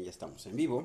ya estamos en vivo.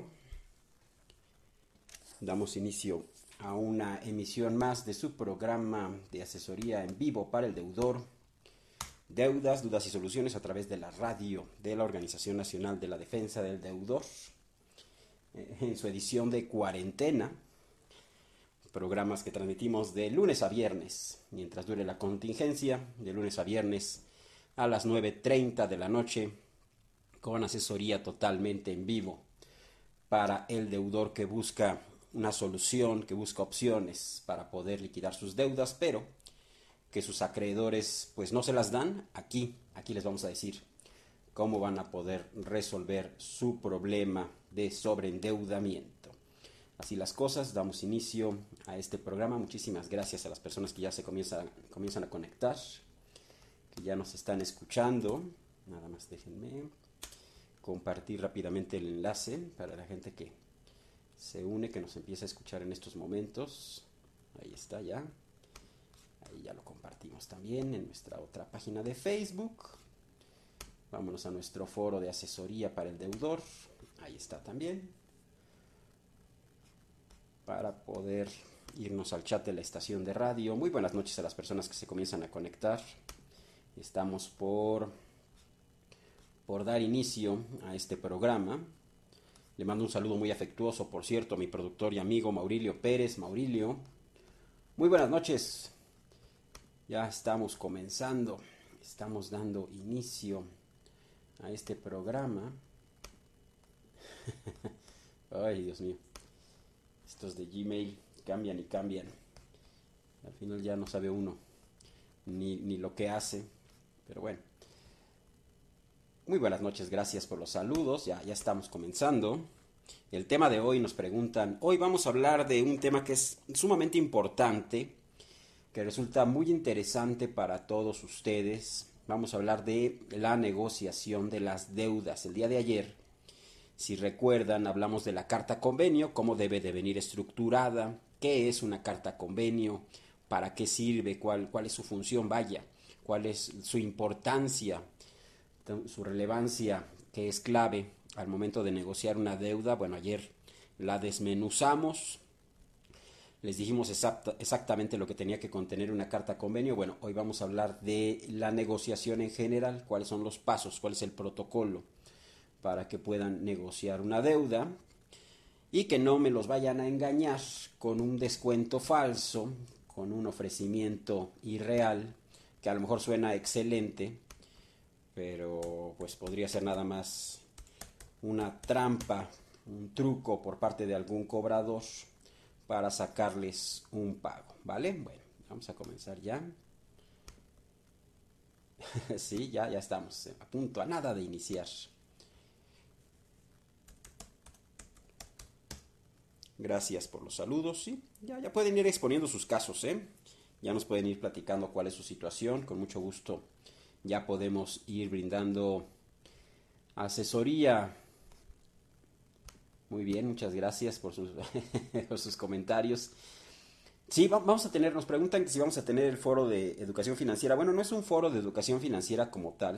Damos inicio a una emisión más de su programa de asesoría en vivo para el deudor. Deudas, dudas y soluciones a través de la radio de la Organización Nacional de la Defensa del Deudor. En su edición de cuarentena. Programas que transmitimos de lunes a viernes, mientras dure la contingencia, de lunes a viernes a las 9:30 de la noche, con asesoría totalmente en vivo para el deudor que busca una solución, que busca opciones para poder liquidar sus deudas, pero que sus acreedores pues no se las dan. Aquí les vamos a decir cómo van a poder resolver su problema de sobreendeudamiento. Así las cosas, damos inicio a este programa. Muchísimas gracias a las personas que ya se comienzan a conectar, que ya nos están escuchando. Nada más déjenme compartir rápidamente el enlace para la gente que se une, que nos empieza a escuchar en estos momentos. Ahí está ya. Ahí ya lo compartimos también en nuestra otra página de Facebook. Vámonos a nuestro foro de asesoría para el deudor. Ahí está también. Para poder irnos al chat de la estación de radio. Muy buenas noches a las personas que se comienzan a conectar. Estamos por dar inicio a este programa. Le mando un saludo muy afectuoso, por cierto, a mi productor y amigo Maurilio Pérez. Maurilio, muy buenas noches. Ya estamos comenzando, estamos dando inicio a este programa. Ay, Dios mío, estos de Gmail cambian y cambian. Al final ya no sabe uno ni lo que hace, pero bueno. Muy buenas noches, gracias por los saludos, ya estamos comenzando. El tema de hoy nos preguntan, hoy vamos a hablar de un tema que es sumamente importante, que resulta muy interesante para todos ustedes. Vamos a hablar de la negociación de las deudas. El día de ayer, si recuerdan, hablamos de la carta convenio, cómo debe de venir estructurada, qué es una carta convenio, para qué sirve, cuál es su función, cuál es su importancia, su relevancia, que es clave al momento de negociar una deuda. Bueno, ayer la desmenuzamos, les dijimos exactamente lo que tenía que contener una carta convenio. Bueno, hoy vamos a hablar de la negociación en general, cuáles son los pasos, cuál es el protocolo para que puedan negociar una deuda y que no me los vayan a engañar con un descuento falso, con un ofrecimiento irreal, que a lo mejor suena excelente, pero pues podría ser nada más una trampa, un truco por parte de algún cobrador para sacarles un pago, ¿vale? Bueno, vamos a comenzar ya. Sí, ya estamos a punto, a nada de iniciar. Gracias por los saludos, sí. Ya pueden ir exponiendo sus casos, ¿eh? Ya nos pueden ir platicando cuál es su situación, con mucho gusto. Ya podemos ir brindando asesoría. Muy bien, muchas gracias por sus, por sus comentarios. Sí, vamos a tener, nos preguntan que si vamos a tener el foro de educación financiera. Bueno, no es un foro de educación financiera como tal.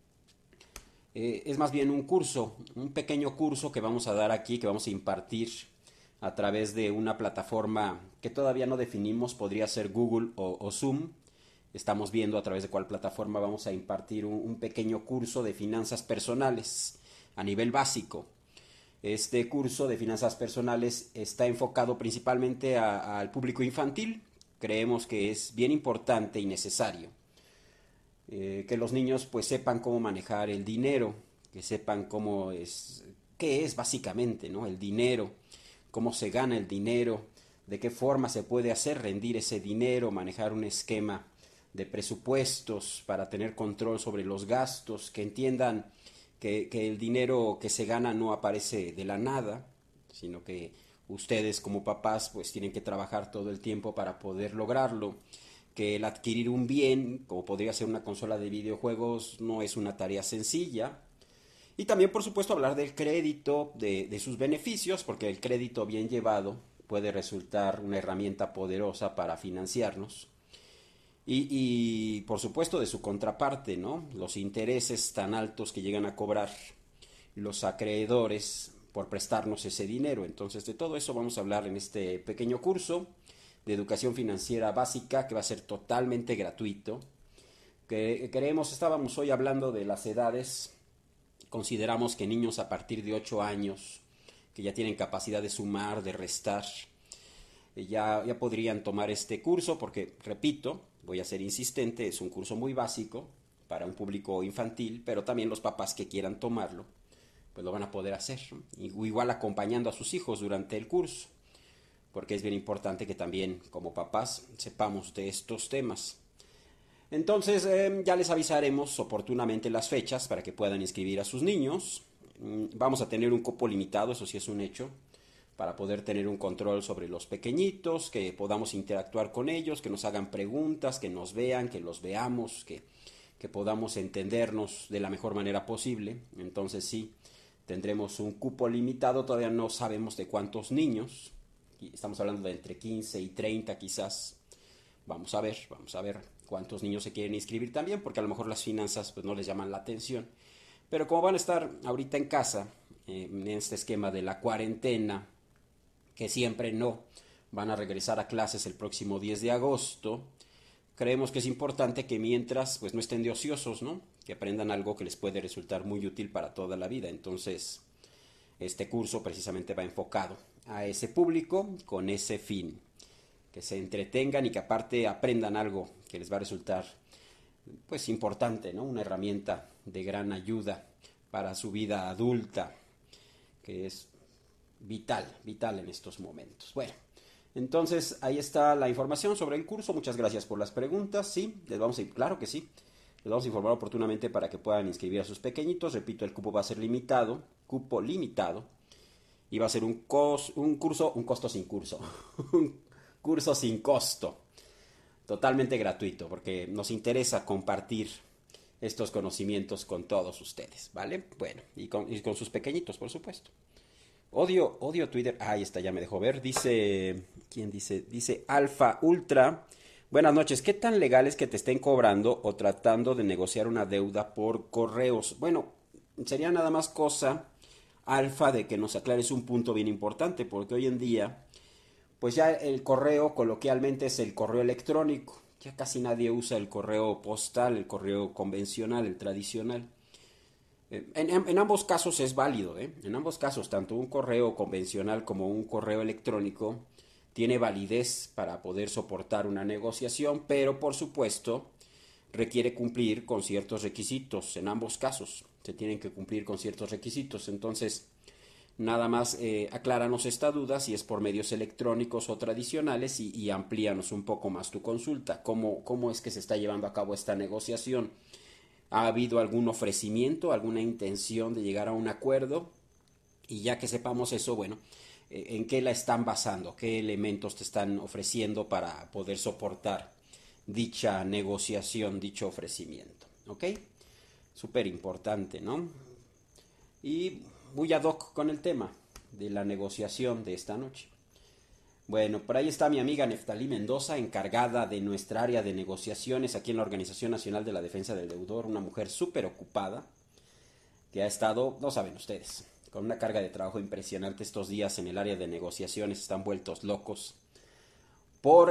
Es más bien un curso, un pequeño curso que vamos a dar aquí, que vamos a impartir a través de una plataforma que todavía no definimos, podría ser Google o Zoom. Estamos viendo a través de cuál plataforma vamos a impartir un pequeño curso de finanzas personales a nivel básico. Este curso de finanzas personales está enfocado principalmente al público infantil. Creemos que es bien importante y necesario que los niños pues sepan cómo manejar el dinero, que sepan qué es básicamente, ¿no? El dinero, cómo se gana el dinero, de qué forma se puede hacer rendir ese dinero, manejar un esquema de presupuestos para tener control sobre los gastos, que entiendan que el dinero que se gana no aparece de la nada, sino que ustedes como papás pues tienen que trabajar todo el tiempo para poder lograrlo, que el adquirir un bien, como podría ser una consola de videojuegos, no es una tarea sencilla. Y también, por supuesto, hablar del crédito, de sus beneficios, porque el crédito bien llevado puede resultar una herramienta poderosa para financiarnos. Y por supuesto, de su contraparte, ¿no? Los intereses tan altos que llegan a cobrar los acreedores por prestarnos ese dinero. Entonces, de todo eso vamos a hablar en este pequeño curso de educación financiera básica, que va a ser totalmente gratuito. Estábamos hoy hablando de las edades. Consideramos que niños a partir de 8 años, que ya tienen capacidad de sumar, de restar, ya podrían tomar este curso, porque, repito, voy a ser insistente, es un curso muy básico para un público infantil, pero también los papás que quieran tomarlo, pues lo van a poder hacer, ¿no? Igual acompañando a sus hijos durante el curso, porque es bien importante que también como papás sepamos de estos temas. Entonces ya les avisaremos oportunamente las fechas para que puedan inscribir a sus niños. Vamos a tener un cupo limitado, eso sí es un hecho, para poder tener un control sobre los pequeñitos, que podamos interactuar con ellos, que nos hagan preguntas, que nos vean, que los veamos, que podamos entendernos de la mejor manera posible. Entonces sí, tendremos un cupo limitado, todavía no sabemos de cuántos niños, estamos hablando de entre 15 y 30 quizás. Vamos a ver cuántos niños se quieren inscribir también, porque a lo mejor las finanzas pues no les llaman la atención. Pero como van a estar ahorita en casa, en este esquema de la cuarentena, que siempre no van a regresar a clases el próximo 10 de agosto, creemos que es importante que mientras pues no estén de ociosos, ¿no? Que aprendan algo que les puede resultar muy útil para toda la vida. Entonces, este curso precisamente va enfocado a ese público con ese fin, que se entretengan y que aparte aprendan algo que les va a resultar pues importante, ¿no? Una herramienta de gran ayuda para su vida adulta, que es vital en estos momentos. Bueno, entonces ahí está la información sobre el curso. Muchas gracias por las preguntas. Sí, claro que sí. Les vamos a informar oportunamente para que puedan inscribir a sus pequeñitos. Repito, el cupo va a ser limitado, cupo limitado, y va a ser un costo sin curso, un curso sin costo, totalmente gratuito, porque nos interesa compartir estos conocimientos con todos ustedes, ¿vale? Bueno, y con sus pequeñitos, por supuesto. Odio Twitter. Ahí está, ya me dejó ver. ¿Quién dice? Dice Alfa Ultra. Buenas noches. ¿Qué tan legal es que te estén cobrando o tratando de negociar una deuda por correos? Bueno, sería nada más cosa, Alfa, de que nos aclares un punto bien importante, porque hoy en día, pues ya el correo coloquialmente es el correo electrónico. Ya casi nadie usa el correo postal, el correo convencional, el tradicional. En ambos casos es válido, ¿eh? En ambos casos, tanto un correo convencional como un correo electrónico tiene validez para poder soportar una negociación, pero por supuesto requiere cumplir con ciertos requisitos. En ambos casos se tienen que cumplir con ciertos requisitos. Entonces, nada más acláranos esta duda si es por medios electrónicos o tradicionales y amplíanos un poco más tu consulta. ¿Cómo es que se está llevando a cabo esta negociación? ¿Ha habido algún ofrecimiento, alguna intención de llegar a un acuerdo? Y ya que sepamos eso, bueno, ¿en qué la están basando? ¿Qué elementos te están ofreciendo para poder soportar dicha negociación, dicho ofrecimiento? ¿Ok? Súper importante, ¿no? Y muy ad hoc con el tema de la negociación de esta noche. Bueno, por ahí está mi amiga Neftalí Mendoza, encargada de nuestra área de negociaciones aquí en la Organización Nacional de la Defensa del Deudor, una mujer súper ocupada, que ha estado, no saben ustedes, con una carga de trabajo impresionante estos días en el área de negociaciones. Están vueltos locos por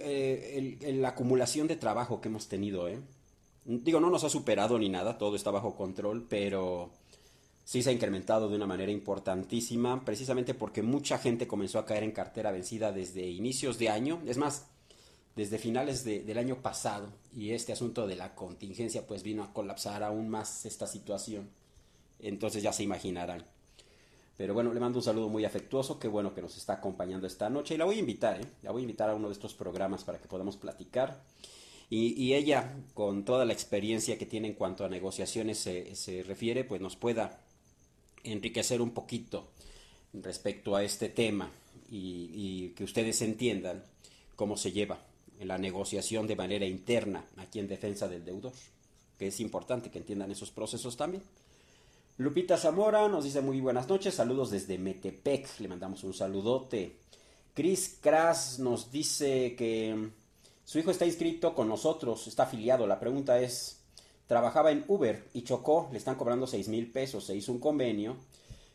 la acumulación de trabajo que hemos tenido, ¿eh? Digo, no nos ha superado ni nada, todo está bajo control, pero sí se ha incrementado de una manera importantísima, precisamente porque mucha gente comenzó a caer en cartera vencida desde inicios de año, es más, desde finales del año pasado, y este asunto de la contingencia pues vino a colapsar aún más esta situación. Entonces ya se imaginarán. Pero bueno, le mando un saludo muy afectuoso, qué bueno que nos está acompañando esta noche, y la voy a invitar, la voy a invitar a uno de estos programas para que podamos platicar. Y ella, con toda la experiencia que tiene en cuanto a negociaciones se refiere, pues nos pueda enriquecer un poquito respecto a este tema y que ustedes entiendan cómo se lleva en la negociación de manera interna aquí en defensa del deudor, que es importante que entiendan esos procesos también. Lupita Zamora nos dice muy buenas noches, saludos desde Metepec, le mandamos un saludote. Chris Kras nos dice que su hijo está inscrito con nosotros, está afiliado. La pregunta es, trabajaba en Uber y chocó, le están cobrando 6,000 pesos, se hizo un convenio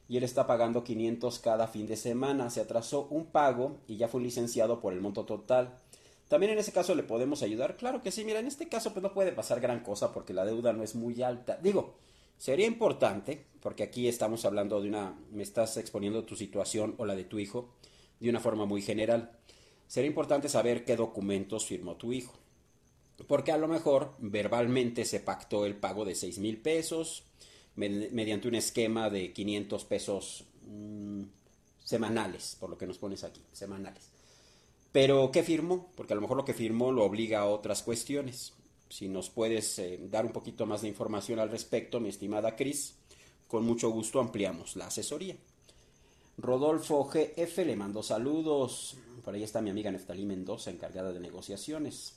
y él está pagando 500 cada fin de semana. Se atrasó un pago y ya fue licenciado por el monto total. También en ese caso le podemos ayudar. Claro que sí, mira, en este caso pues no puede pasar gran cosa porque la deuda no es muy alta. Digo, sería importante, porque aquí estamos hablando me estás exponiendo tu situación o la de tu hijo de una forma muy general. Sería importante saber qué documentos firmó tu hijo. Porque a lo mejor verbalmente se pactó el pago de 6,000 pesos mediante un esquema de 500 pesos semanales, por lo que nos pones aquí, semanales. Pero, ¿qué firmó? Porque a lo mejor lo que firmó lo obliga a otras cuestiones. Si nos puedes dar un poquito más de información al respecto, mi estimada Cris, con mucho gusto ampliamos la asesoría. Rodolfo GF le mando saludos. Por ahí está mi amiga Neftalí Mendoza, encargada de negociaciones.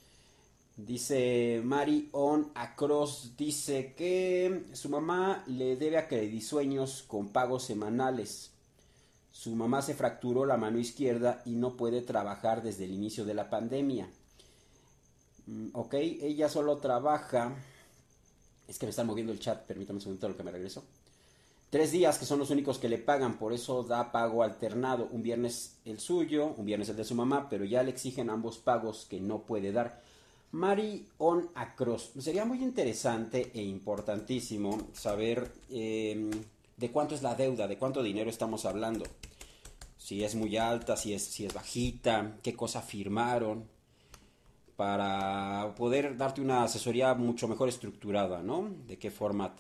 Dice Marion Across, dice que su mamá le debe a Credisueños con pagos semanales. Su mamá se fracturó la mano izquierda y no puede trabajar desde el inicio de la pandemia. Ok, ella solo trabaja... Es que me están moviendo el chat, permítame un segundo lo que me regreso. 3 días que son los únicos que le pagan, por eso da pago alternado. Un viernes el suyo, un viernes el de su mamá, pero ya le exigen ambos pagos que no puede dar. Marion Across, sería muy interesante e importantísimo saber de cuánto es la deuda, de cuánto dinero estamos hablando. Si es muy alta, si es bajita, qué cosa firmaron, para poder darte una asesoría mucho mejor estructurada, ¿no? De qué forma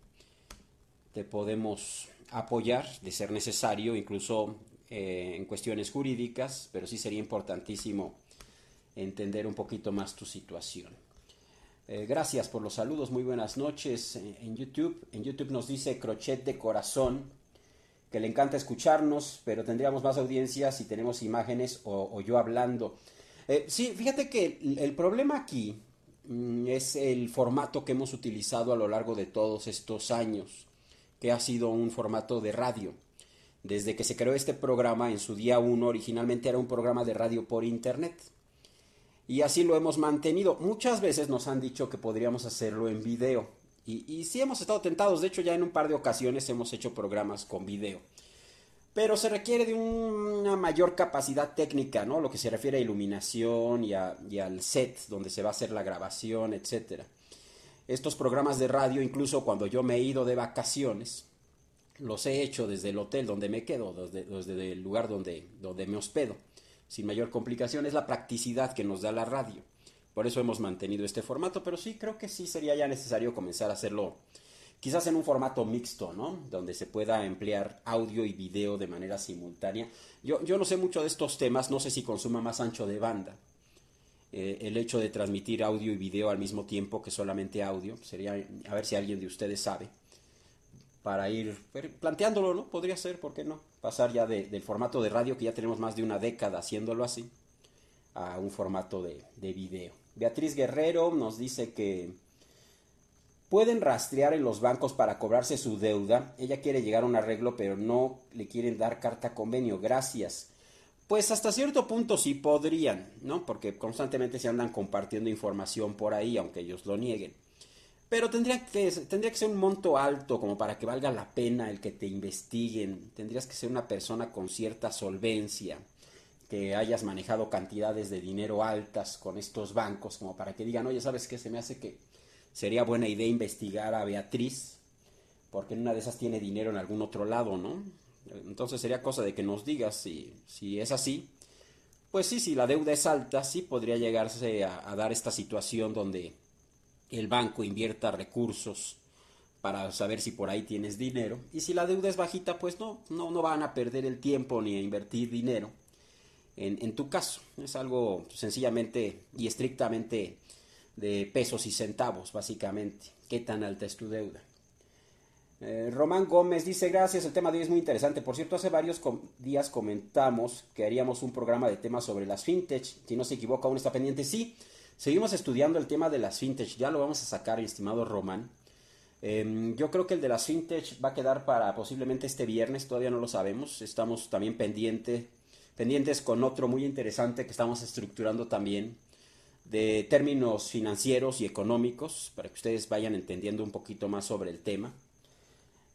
te podemos apoyar, de ser necesario, incluso en cuestiones jurídicas, pero sí sería importantísimo entender un poquito más tu situación. Gracias por los saludos, muy buenas noches en YouTube. En YouTube nos dice Crochet de Corazón que le encanta escucharnos, pero tendríamos más audiencia si tenemos imágenes o yo hablando. Sí, fíjate que el problema aquí es el formato que hemos utilizado a lo largo de todos estos años, que ha sido un formato de radio. Desde que se creó este programa en su día 1, originalmente era un programa de radio por internet. Y así lo hemos mantenido. Muchas veces nos han dicho que podríamos hacerlo en video. Y sí hemos estado tentados. De hecho, ya en un par de ocasiones hemos hecho programas con video. Pero se requiere de una mayor capacidad técnica, ¿no? Lo que se refiere a iluminación y al set donde se va a hacer la grabación, etcétera. Estos programas de radio, incluso cuando yo me he ido de vacaciones, los he hecho desde el hotel donde me quedo, desde el lugar donde me hospedo, sin mayor complicación. Es la practicidad que nos da la radio. Por eso hemos mantenido este formato, pero sí creo que sí sería ya necesario comenzar a hacerlo quizás en un formato mixto, ¿no? Donde se pueda emplear audio y video de manera simultánea. Yo no sé mucho de estos temas, no sé si consuma más ancho de banda. El hecho de transmitir audio y video al mismo tiempo que solamente audio, sería, a ver si alguien de ustedes sabe, para ir planteándolo, ¿no? Podría ser, ¿por qué no? Pasar ya del formato de radio, que ya tenemos más de una década haciéndolo así, a un formato de video. Beatriz Guerrero nos dice que pueden rastrear en los bancos para cobrarse su deuda. Ella quiere llegar a un arreglo, pero no le quieren dar carta convenio. Gracias. Pues hasta cierto punto sí podrían, ¿no? Porque constantemente se andan compartiendo información por ahí, aunque ellos lo nieguen. Pero tendría que ser un monto alto como para que valga la pena el que te investiguen. Tendrías que ser una persona con cierta solvencia, que hayas manejado cantidades de dinero altas con estos bancos, como para que digan, oye, ¿sabes qué? Se me hace que sería buena idea investigar a Beatriz, porque en una de esas tiene dinero en algún otro lado, ¿no? Entonces sería cosa de que nos digas si es así. Pues sí, si la deuda es alta, sí podría llegarse a dar esta situación donde el banco invierta recursos para saber si por ahí tienes dinero. Y si la deuda es bajita, pues no van a perder el tiempo ni a invertir dinero en tu caso. Es algo sencillamente y estrictamente de pesos y centavos, básicamente. ¿Qué tan alta es tu deuda? Román Gómez dice, gracias, el tema de hoy es muy interesante. Por cierto, hace varios días comentamos que haríamos un programa de temas sobre las fintech. Si no se equivoca, aún está pendiente. Sí, seguimos estudiando el tema de las fintech. Ya lo vamos a sacar, estimado Román. Yo creo que el de las fintech va a quedar para posiblemente este viernes. Todavía no lo sabemos. Estamos también pendientes con otro muy interesante que estamos estructurando también, de términos financieros y económicos, para que ustedes vayan entendiendo un poquito más sobre el tema.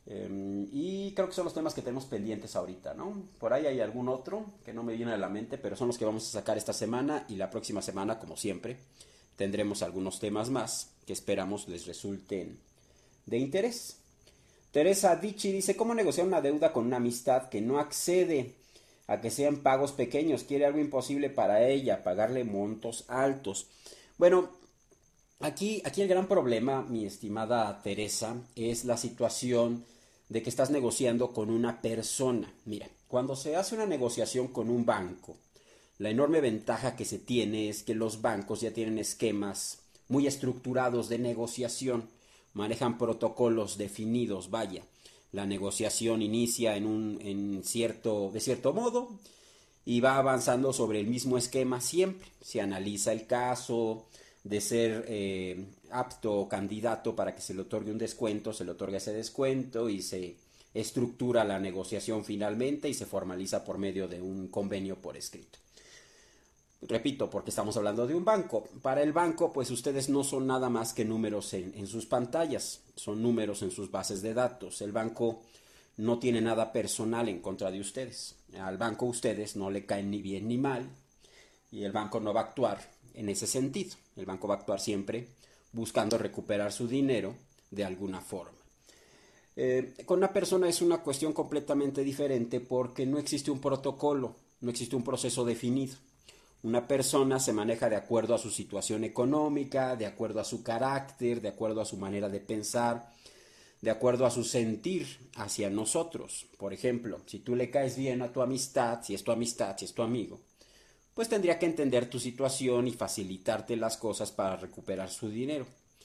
Y creo que son los temas que tenemos pendientes ahorita, ¿no? Por ahí hay algún otro que no me viene a la mente, pero son los que vamos a sacar esta semana y la próxima semana, como siempre, tendremos algunos temas más que esperamos les resulten de interés. Teresa Dichi dice, ¿cómo negociar una deuda con una amistad que no accede a que sean pagos pequeños? Quiere algo imposible para ella, pagarle montos altos. Bueno, aquí el gran problema, mi estimada Teresa, es la situación de que estás negociando con una persona. Mira, cuando se hace una negociación con un banco, la enorme ventaja que se tiene es que los bancos ya tienen esquemas muy estructurados de negociación, manejan protocolos definidos, vaya. La negociación inicia de cierto modo y va avanzando sobre el mismo esquema siempre. Se analiza el caso de ser apto o candidato para que se le otorgue un descuento, se le otorga ese descuento y se estructura la negociación finalmente y se formaliza por medio de un convenio por escrito. Repito, porque estamos hablando de un banco. Para el banco, pues ustedes no son nada más que números en sus pantallas, son números en sus bases de datos. El banco no tiene nada personal en contra de ustedes. Al banco ustedes no le caen ni bien ni mal y el banco no va a actuar en ese sentido. El banco va a actuar siempre buscando recuperar su dinero de alguna forma. Con una persona es una cuestión completamente diferente porque no existe un protocolo, no existe un proceso definido. Una persona se maneja de acuerdo a su situación económica, de acuerdo a su carácter, de acuerdo a su manera de pensar, de acuerdo a su sentir hacia nosotros. Por ejemplo, si tú le caes bien a tu amistad, si es tu amistad, si es tu amigo, pues tendría que entender tu situación y facilitarte las cosas para recuperar su dinero.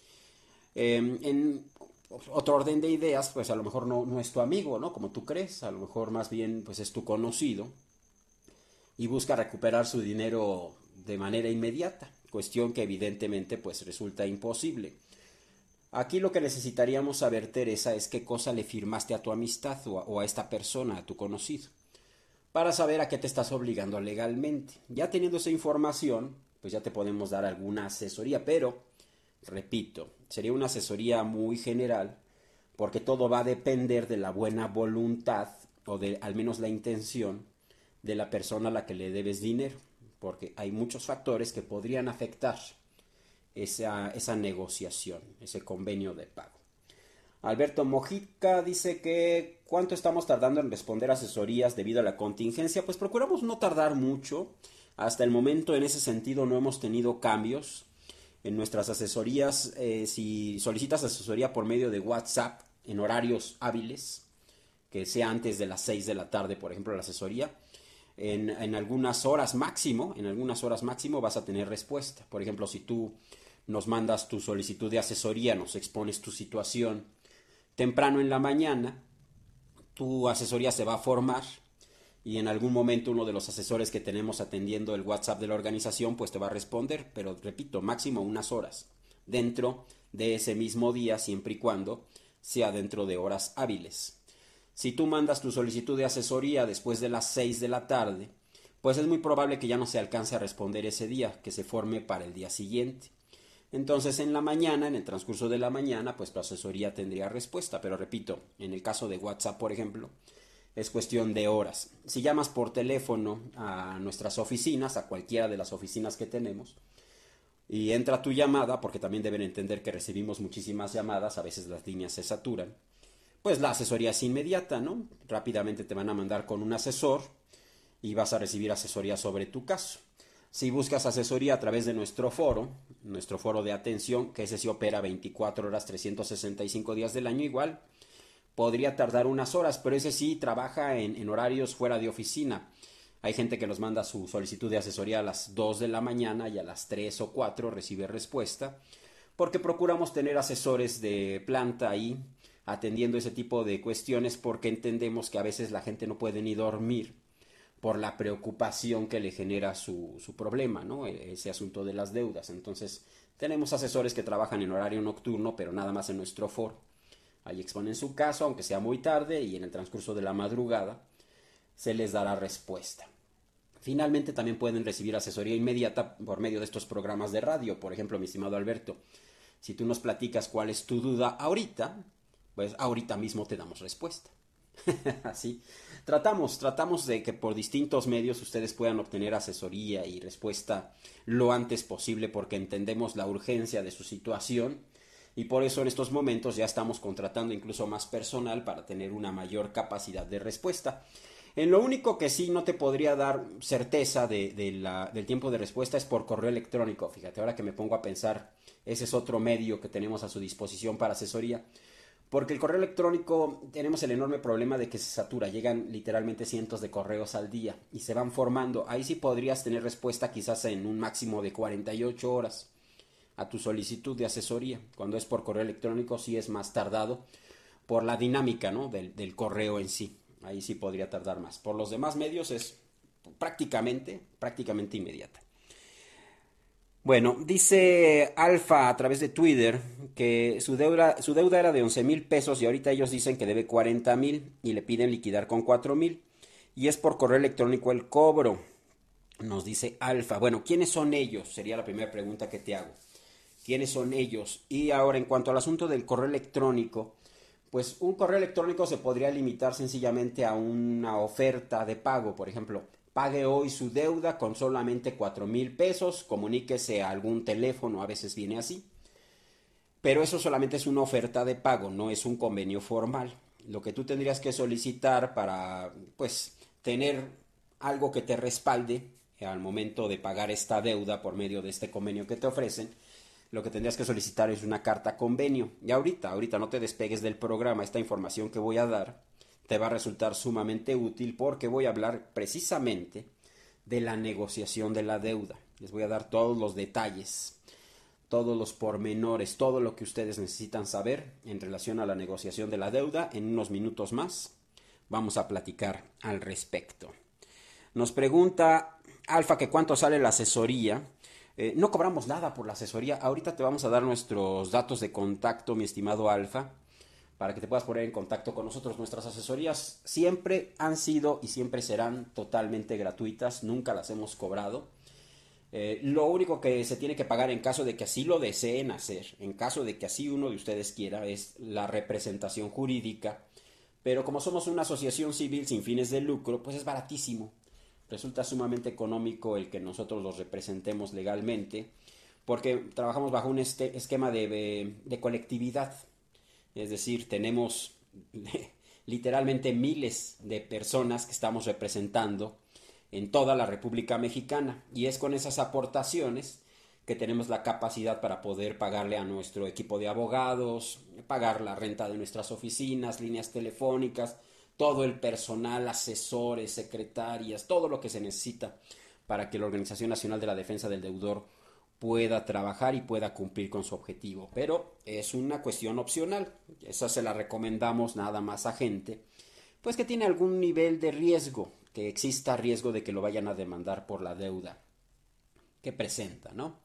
En otro orden de ideas, pues a lo mejor no es tu amigo, ¿no? Como tú crees, a lo mejor más bien pues es tu conocido y busca recuperar su dinero de manera inmediata, cuestión que evidentemente pues resulta imposible. Aquí lo que necesitaríamos saber, Teresa, es qué cosa le firmaste a tu amistad o a esta persona, a tu conocido, para saber a qué te estás obligando legalmente. Ya teniendo esa información, pues ya te podemos dar alguna asesoría, pero, repito, sería una asesoría muy general, porque todo va a depender de la buena voluntad o de al menos la intención de la persona a la que le debes dinero, porque hay muchos factores que podrían afectar esa negociación, ese convenio de pago. Alberto Mojica dice que ¿cuánto estamos tardando en responder asesorías debido a la contingencia? Pues procuramos no tardar mucho. Hasta el momento en ese sentido no hemos tenido cambios en nuestras asesorías. Si solicitas asesoría por medio de WhatsApp en horarios hábiles, que sea antes de las 6 de la tarde, por ejemplo, la asesoría, en algunas horas máximo vas a tener respuesta. Por ejemplo, si tú nos mandas tu solicitud de asesoría, nos expones tu situación temprano en la mañana, tu asesoría se va a formar y en algún momento uno de los asesores que tenemos atendiendo el WhatsApp de la organización pues te va a responder, pero repito, máximo unas horas dentro de ese mismo día, siempre y cuando sea dentro de horas hábiles. Si tú mandas tu solicitud de asesoría después de las 6 de la tarde, pues es muy probable que ya no se alcance a responder ese día, que se forme para el día siguiente. Entonces en la mañana, en el transcurso de la mañana, pues tu asesoría tendría respuesta, pero repito, en el caso de WhatsApp, por ejemplo, es cuestión de horas. Si llamas por teléfono a nuestras oficinas, a cualquiera de las oficinas que tenemos, y entra tu llamada, porque también deben entender que recibimos muchísimas llamadas, a veces las líneas se saturan, pues la asesoría es inmediata, ¿no? Rápidamente te van a mandar con un asesor y vas a recibir asesoría sobre tu caso. Si buscas asesoría a través de nuestro foro de atención, que ese sí opera 24 horas, 365 días del año, igual podría tardar unas horas, pero ese sí trabaja en horarios fuera de oficina. Hay gente que nos manda su solicitud de asesoría a las 2 de la mañana y a las 3 o 4 recibe respuesta, porque procuramos tener asesores de planta ahí atendiendo ese tipo de cuestiones, porque entendemos que a veces la gente no puede ni dormir por la preocupación que le genera su problema, ¿no? Ese asunto de las deudas. Entonces, tenemos asesores que trabajan en horario nocturno, pero nada más en nuestro foro. Ahí exponen su caso, aunque sea muy tarde, y en el transcurso de la madrugada se les dará respuesta. Finalmente, también pueden recibir asesoría inmediata por medio de estos programas de radio. Por ejemplo, mi estimado Alberto, si tú nos platicas cuál es tu duda ahorita, Pues ahorita mismo te damos respuesta. Así. Tratamos de que por distintos medios ustedes puedan obtener asesoría y respuesta lo antes posible porque entendemos la urgencia de su situación y por eso en estos momentos ya estamos contratando incluso más personal para tener una mayor capacidad de respuesta. En lo único que sí no te podría dar certeza del tiempo de respuesta es por correo electrónico. Fíjate, ahora que me pongo a pensar, ese es otro medio que tenemos a su disposición para asesoría. Porque el correo electrónico tenemos el enorme problema de que se satura, llegan literalmente cientos de correos al día y se van formando. Ahí sí podrías tener respuesta quizás en un máximo de 48 horas a tu solicitud de asesoría. Cuando es por correo electrónico sí es más tardado por la dinámica, ¿no? del correo en sí. Ahí sí podría tardar más. Por los demás medios es prácticamente inmediata. Bueno, dice Alfa a través de Twitter que su deuda era de 11,000 pesos y ahorita ellos dicen que debe 40,000 y le piden liquidar con 4,000 y es por correo electrónico el cobro, nos dice Alfa. Bueno, ¿quiénes son ellos? Sería la primera pregunta que te hago. ¿Quiénes son ellos? Y ahora en cuanto al asunto del correo electrónico, pues un correo electrónico se podría limitar sencillamente a una oferta de pago, por ejemplo, pague hoy su deuda con solamente 4,000 pesos, comuníquese a algún teléfono, a veces viene así, pero eso solamente es una oferta de pago, no es un convenio formal. Lo que tú tendrías que solicitar para, pues, tener algo que te respalde al momento de pagar esta deuda por medio de este convenio que te ofrecen, lo que tendrías que solicitar es una carta convenio. Y ahorita no te despegues del programa, esta información que voy a dar te va a resultar sumamente útil porque voy a hablar precisamente de la negociación de la deuda. Les voy a dar todos los detalles, todos los pormenores, todo lo que ustedes necesitan saber en relación a la negociación de la deuda. En unos minutos más vamos a platicar al respecto. Nos pregunta Alfa que cuánto sale la asesoría. No cobramos nada por la asesoría. Ahorita te vamos a dar nuestros datos de contacto, mi estimado Alfa, para que te puedas poner en contacto con nosotros. Nuestras asesorías siempre han sido y siempre serán totalmente gratuitas. Nunca las hemos cobrado. Lo único que se tiene que pagar en caso de que así lo deseen hacer, en caso de que así uno de ustedes quiera, es la representación jurídica. Pero como somos una asociación civil sin fines de lucro, pues es baratísimo. Resulta sumamente económico el que nosotros los representemos legalmente, porque trabajamos bajo un esquema de colectividad. Es decir, tenemos literalmente miles de personas que estamos representando en toda la República Mexicana y es con esas aportaciones que tenemos la capacidad para poder pagarle a nuestro equipo de abogados, pagar la renta de nuestras oficinas, líneas telefónicas, todo el personal, asesores, secretarias, todo lo que se necesita para que la Organización Nacional de la Defensa del Deudor pueda trabajar y pueda cumplir con su objetivo. Pero es una cuestión opcional, esa se la recomendamos nada más a gente pues que tiene algún nivel de riesgo, que exista riesgo de que lo vayan a demandar por la deuda que presenta, ¿no?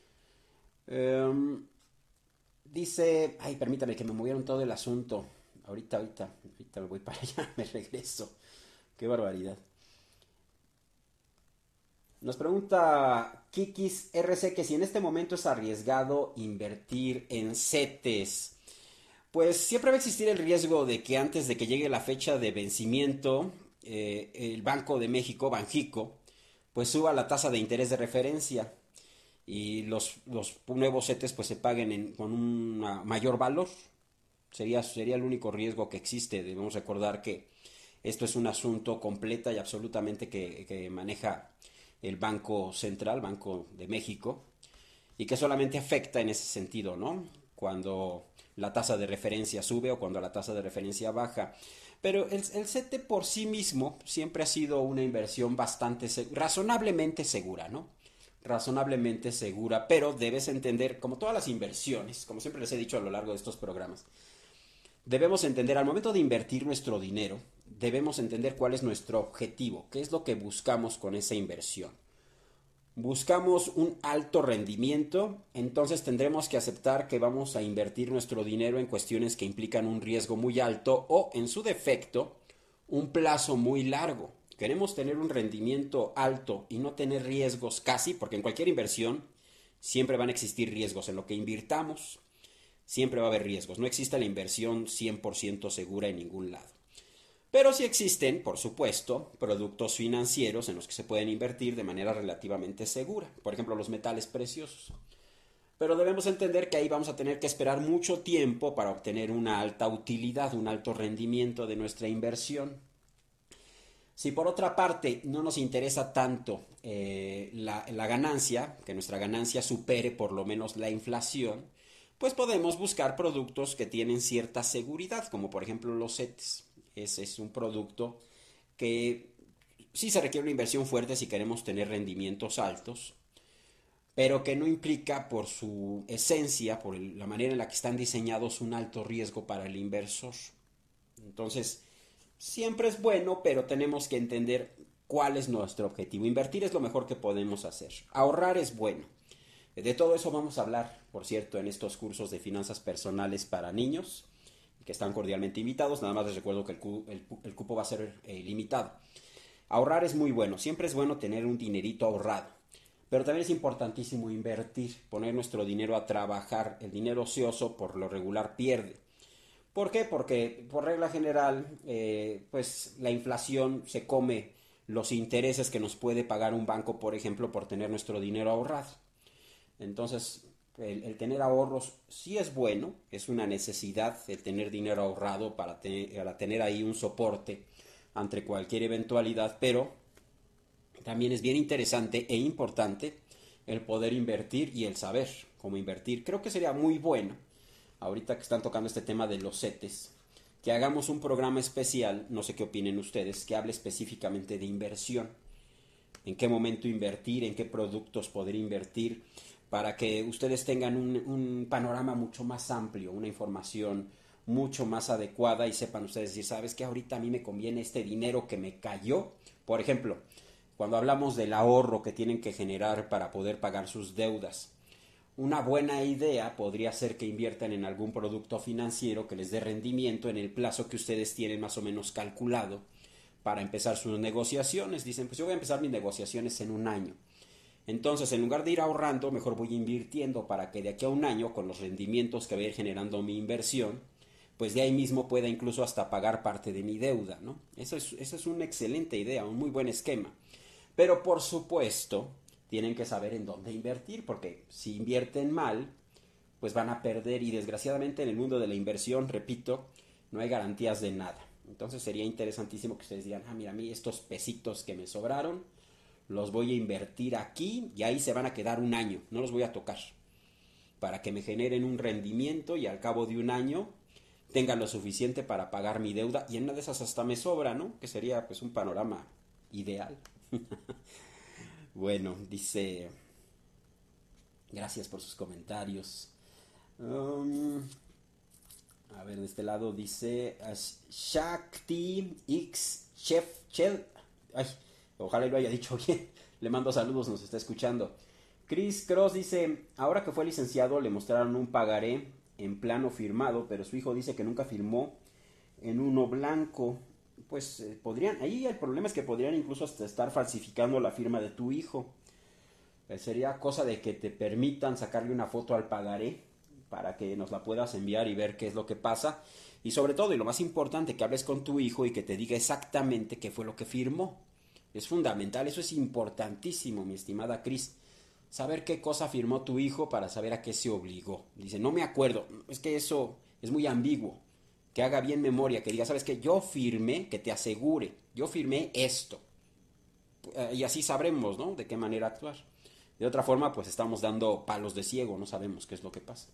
Dice, ay, permítame que me movieron todo el asunto. Ahorita me voy para allá, me regreso. Qué barbaridad. Nos pregunta Kikis RC que si en este momento es arriesgado invertir en CETES. Pues siempre va a existir el riesgo de que antes de que llegue la fecha de vencimiento, el Banco de México, Banjico, pues suba la tasa de interés de referencia y los nuevos CETES pues se paguen con un mayor valor. Sería el único riesgo que existe. Debemos recordar que esto es un asunto completa y absolutamente que maneja el Banco Central, Banco de México, y que solamente afecta en ese sentido, ¿no? Cuando la tasa de referencia sube o cuando la tasa de referencia baja. Pero el CETE por sí mismo siempre ha sido una inversión razonablemente segura, ¿no? Razonablemente segura, pero debes entender, como todas las inversiones, como siempre les he dicho a lo largo de estos programas, debemos entender al momento de invertir nuestro dinero, debemos entender cuál es nuestro objetivo, qué es lo que buscamos con esa inversión. Buscamos un alto rendimiento, entonces tendremos que aceptar que vamos a invertir nuestro dinero en cuestiones que implican un riesgo muy alto o, en su defecto, un plazo muy largo. Queremos tener un rendimiento alto y no tener riesgos casi, porque en cualquier inversión siempre van a existir riesgos en lo que invirtamos. Siempre va a haber riesgos. No existe la inversión 100% segura en ningún lado. Pero sí existen, por supuesto, productos financieros en los que se pueden invertir de manera relativamente segura. Por ejemplo, los metales preciosos. Pero debemos entender que ahí vamos a tener que esperar mucho tiempo para obtener una alta utilidad, un alto rendimiento de nuestra inversión. Si por otra parte no nos interesa tanto la ganancia, que nuestra ganancia supere por lo menos la inflación, pues podemos buscar productos que tienen cierta seguridad, como por ejemplo los CETES. Ese es un producto que sí se requiere una inversión fuerte si queremos tener rendimientos altos, pero que no implica por su esencia, por la manera en la que están diseñados, un alto riesgo para el inversor. Entonces, siempre es bueno, pero tenemos que entender cuál es nuestro objetivo. Invertir es lo mejor que podemos hacer. Ahorrar es bueno. De todo eso vamos a hablar, por cierto, en estos cursos de finanzas personales para niños, que están cordialmente invitados. Nada más les recuerdo que el cupo va a ser limitado. Ahorrar es muy bueno. Siempre es bueno tener un dinerito ahorrado. Pero también es importantísimo invertir, poner nuestro dinero a trabajar. El dinero ocioso por lo regular pierde. ¿Por qué? Porque por regla general, pues la inflación se come los intereses que nos puede pagar un banco, por ejemplo, por tener nuestro dinero ahorrado. Entonces, el tener ahorros sí es bueno, es una necesidad el tener dinero ahorrado para tener ahí un soporte ante cualquier eventualidad, pero también es bien interesante e importante el poder invertir y el saber cómo invertir. Creo que sería muy bueno, ahorita que están tocando este tema de los CETES, que hagamos un programa especial, no sé qué opinen ustedes, que hable específicamente de inversión. En qué momento invertir, en qué productos poder invertir, para que ustedes tengan un panorama mucho más amplio, una información mucho más adecuada y sepan ustedes decir, ¿sabes qué? Ahorita a mí me conviene este dinero que me cayó. Por ejemplo, cuando hablamos del ahorro que tienen que generar para poder pagar sus deudas, una buena idea podría ser que inviertan en algún producto financiero que les dé rendimiento en el plazo que ustedes tienen más o menos calculado para empezar sus negociaciones. Dicen, pues yo voy a empezar mis negociaciones en un año. Entonces, en lugar de ir ahorrando, mejor voy invirtiendo para que de aquí a un año, con los rendimientos que va a ir generando mi inversión, pues de ahí mismo pueda incluso hasta pagar parte de mi deuda, ¿no? Eso es una excelente idea, un muy buen esquema. Pero por supuesto, tienen que saber en dónde invertir, porque si invierten mal, pues van a perder y desgraciadamente en el mundo de la inversión, repito, no hay garantías de nada. Entonces sería interesantísimo que ustedes digan, mira, a mí estos pesitos que me sobraron, los voy a invertir aquí y ahí se van a quedar un año, no los voy a tocar, para que me generen un rendimiento y al cabo de un año tengan lo suficiente para pagar mi deuda y en una de esas hasta me sobra, ¿no? Que sería pues un panorama ideal. Bueno, dice, gracias por sus comentarios. A ver, de este lado dice Shakti X Chef Chel. Ay, ojalá lo haya dicho bien. Le mando saludos, nos está escuchando. Chris Cross dice, ahora que fue licenciado le mostraron un pagaré en plano firmado, pero su hijo dice que nunca firmó en uno blanco. Pues podrían, ahí el problema es que podrían incluso hasta estar falsificando la firma de tu hijo. Sería cosa de que te permitan sacarle una foto al pagaré para que nos la puedas enviar y ver qué es lo que pasa. Y sobre todo, y lo más importante, que hables con tu hijo y que te diga exactamente qué fue lo que firmó. Es fundamental, eso es importantísimo, mi estimada Cris. Saber qué cosa firmó tu hijo para saber a qué se obligó. Dice, no me acuerdo, es que eso es muy ambiguo. Que haga bien memoria, que diga, ¿sabes qué? Yo firmé, que te asegure, yo firmé esto. Y así sabremos, ¿no? De qué manera actuar. De otra forma, pues estamos dando palos de ciego, no sabemos qué es lo que pasa.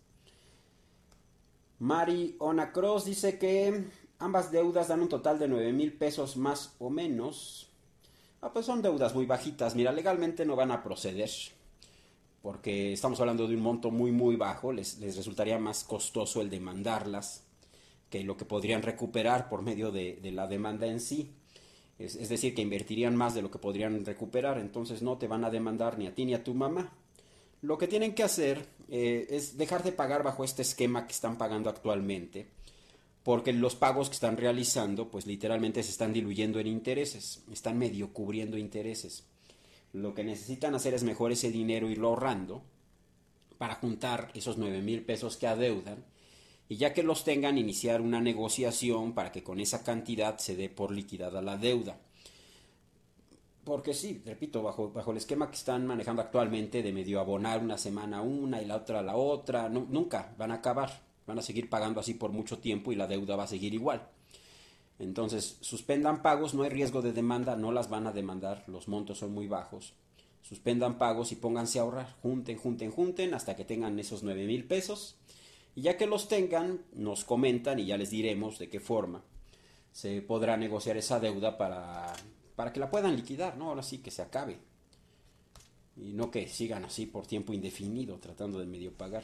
Mari Onacross dice que ambas deudas dan un total de 9,000 pesos más o menos. Pues son deudas muy bajitas. Mira, legalmente no van a proceder. Porque estamos hablando de un monto muy muy bajo. Les resultaría más costoso el demandarlas que lo que podrían recuperar por medio de la demanda en sí. Es decir, que invertirían más de lo que podrían recuperar. Entonces no te van a demandar ni a ti ni a tu mamá. Lo que tienen que hacer es dejar de pagar bajo este esquema que están pagando actualmente, porque los pagos que están realizando, pues literalmente se están diluyendo en intereses, están medio cubriendo intereses. Lo que necesitan hacer es mejor ese dinero irlo ahorrando para juntar esos 9,000 pesos que adeudan y ya que los tengan, iniciar una negociación para que con esa cantidad se dé por liquidada la deuda. Porque sí, repito, bajo el esquema que están manejando actualmente de medio abonar una semana una y la otra la otra, nunca van a acabar, van a seguir pagando así por mucho tiempo y la deuda va a seguir igual. Entonces, suspendan pagos, no hay riesgo de demanda, no las van a demandar, los montos son muy bajos. Suspendan pagos y pónganse a ahorrar, junten hasta que tengan esos 9,000 pesos. Y ya que los tengan, nos comentan y ya les diremos de qué forma se podrá negociar esa deuda para que la puedan liquidar, ¿no? Ahora sí que se acabe. Y no que sigan así por tiempo indefinido tratando de medio pagar.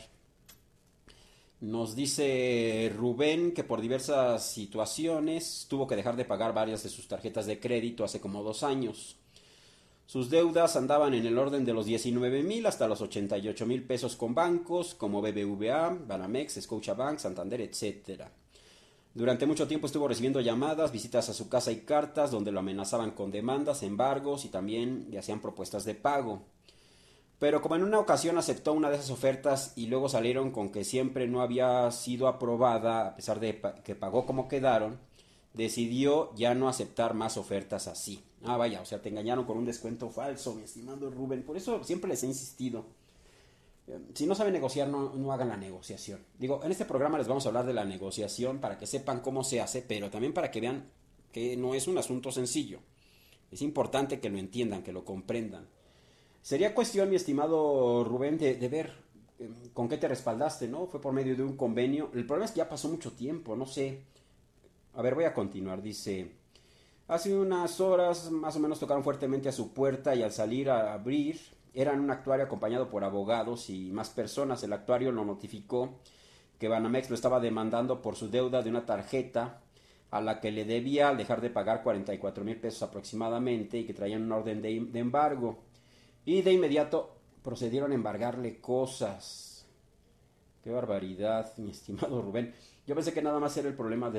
Nos dice Rubén que por diversas situaciones tuvo que dejar de pagar varias de sus tarjetas de crédito hace como 2 años. Sus deudas andaban en el orden de los 19,000 hasta los 88,000 pesos con bancos como BBVA, Banamex, Scotiabank, Santander, etcétera. Durante mucho tiempo estuvo recibiendo llamadas, visitas a su casa y cartas donde lo amenazaban con demandas, embargos y también le hacían propuestas de pago. Pero como en una ocasión aceptó una de esas ofertas y luego salieron con que siempre no había sido aprobada, a pesar de que pagó como quedaron, decidió ya no aceptar más ofertas así. Ah, vaya, o sea, te engañaron con un descuento falso, mi estimado Rubén. Por eso siempre les he insistido. Si no saben negociar, no hagan la negociación. Digo, en este programa les vamos a hablar de la negociación para que sepan cómo se hace, pero también para que vean que no es un asunto sencillo. Es importante que lo entiendan, que lo comprendan. Sería cuestión, mi estimado Rubén, de ver con qué te respaldaste, ¿no? Fue por medio de un convenio. El problema es que ya pasó mucho tiempo, no sé. A ver, voy a continuar. Dice, hace unas horas más o menos tocaron fuertemente a su puerta y al salir a abrir, eran un actuario acompañado por abogados y más personas. El actuario lo notificó que Banamex lo estaba demandando por su deuda de una tarjeta a la que le debía al dejar de pagar 44,000 pesos aproximadamente y que traían una orden de embargo. Y de inmediato procedieron a embargarle cosas. Qué barbaridad, mi estimado Rubén. Yo pensé que nada más era el problema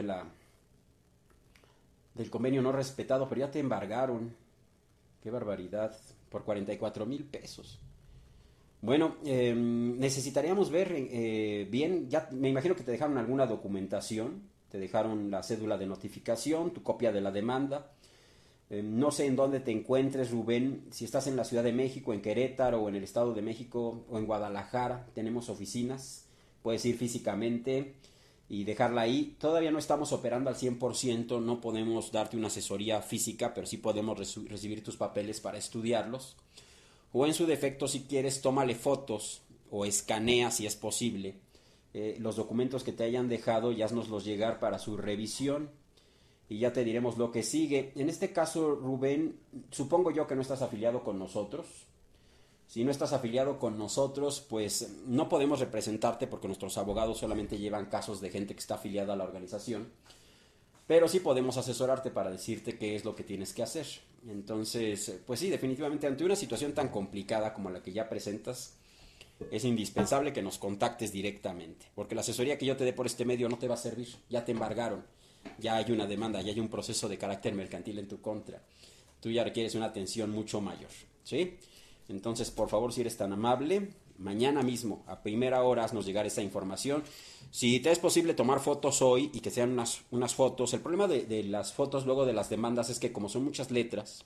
del convenio no respetado, pero ya te embargaron. Qué barbaridad. Por 44,000 pesos. Bueno, necesitaríamos ver bien, ya me imagino que te dejaron alguna documentación, te dejaron la cédula de notificación, tu copia de la demanda. No sé en dónde te encuentres, Rubén, si estás en la Ciudad de México, en Querétaro o en el Estado de México o en Guadalajara, tenemos oficinas, puedes ir físicamente y dejarla ahí. Todavía no estamos operando al 100%, no podemos darte una asesoría física, pero sí podemos recibir tus papeles para estudiarlos. O en su defecto, si quieres, tómale fotos o escanea si es posible los documentos que te hayan dejado y haznoslos llegar para su revisión. Y ya te diremos lo que sigue. En este caso, Rubén, supongo yo que no estás afiliado con nosotros. Si no estás afiliado con nosotros, pues no podemos representarte porque nuestros abogados solamente llevan casos de gente que está afiliada a la organización. Pero sí podemos asesorarte para decirte qué es lo que tienes que hacer. Entonces, pues sí, definitivamente ante una situación tan complicada como la que ya presentas, es indispensable que nos contactes directamente. Porque la asesoría que yo te dé por este medio no te va a servir. Ya te embargaron. Ya hay una demanda, ya hay un proceso de carácter mercantil en tu contra. Tú ya requieres una atención mucho mayor, ¿sí? Entonces, por favor, si eres tan amable, mañana mismo, a primera hora, haznos llegar esa información. Si te es posible tomar fotos hoy y que sean unas fotos, el problema de las fotos luego de las demandas es que como son muchas letras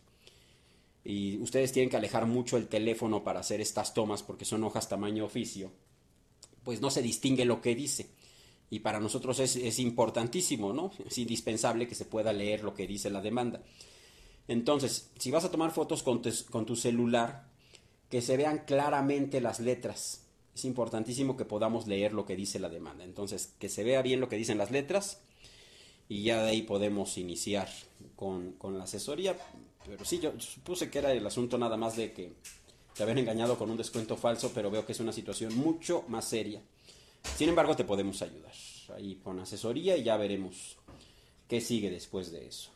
y ustedes tienen que alejar mucho el teléfono para hacer estas tomas porque son hojas tamaño oficio, pues no se distingue lo que dice. Y para nosotros es importantísimo, ¿no? Es indispensable que se pueda leer lo que dice la demanda. Entonces, si vas a tomar fotos con tu celular, que se vean claramente las letras. Es importantísimo que podamos leer lo que dice la demanda. Entonces, que se vea bien lo que dicen las letras y ya de ahí podemos iniciar con la asesoría. Pero sí, yo supuse que era el asunto nada más de que te habían engañado con un descuento falso, pero veo que es una situación mucho más seria. Sin embargo, te podemos ayudar ahí con asesoría y ya veremos qué sigue después de eso.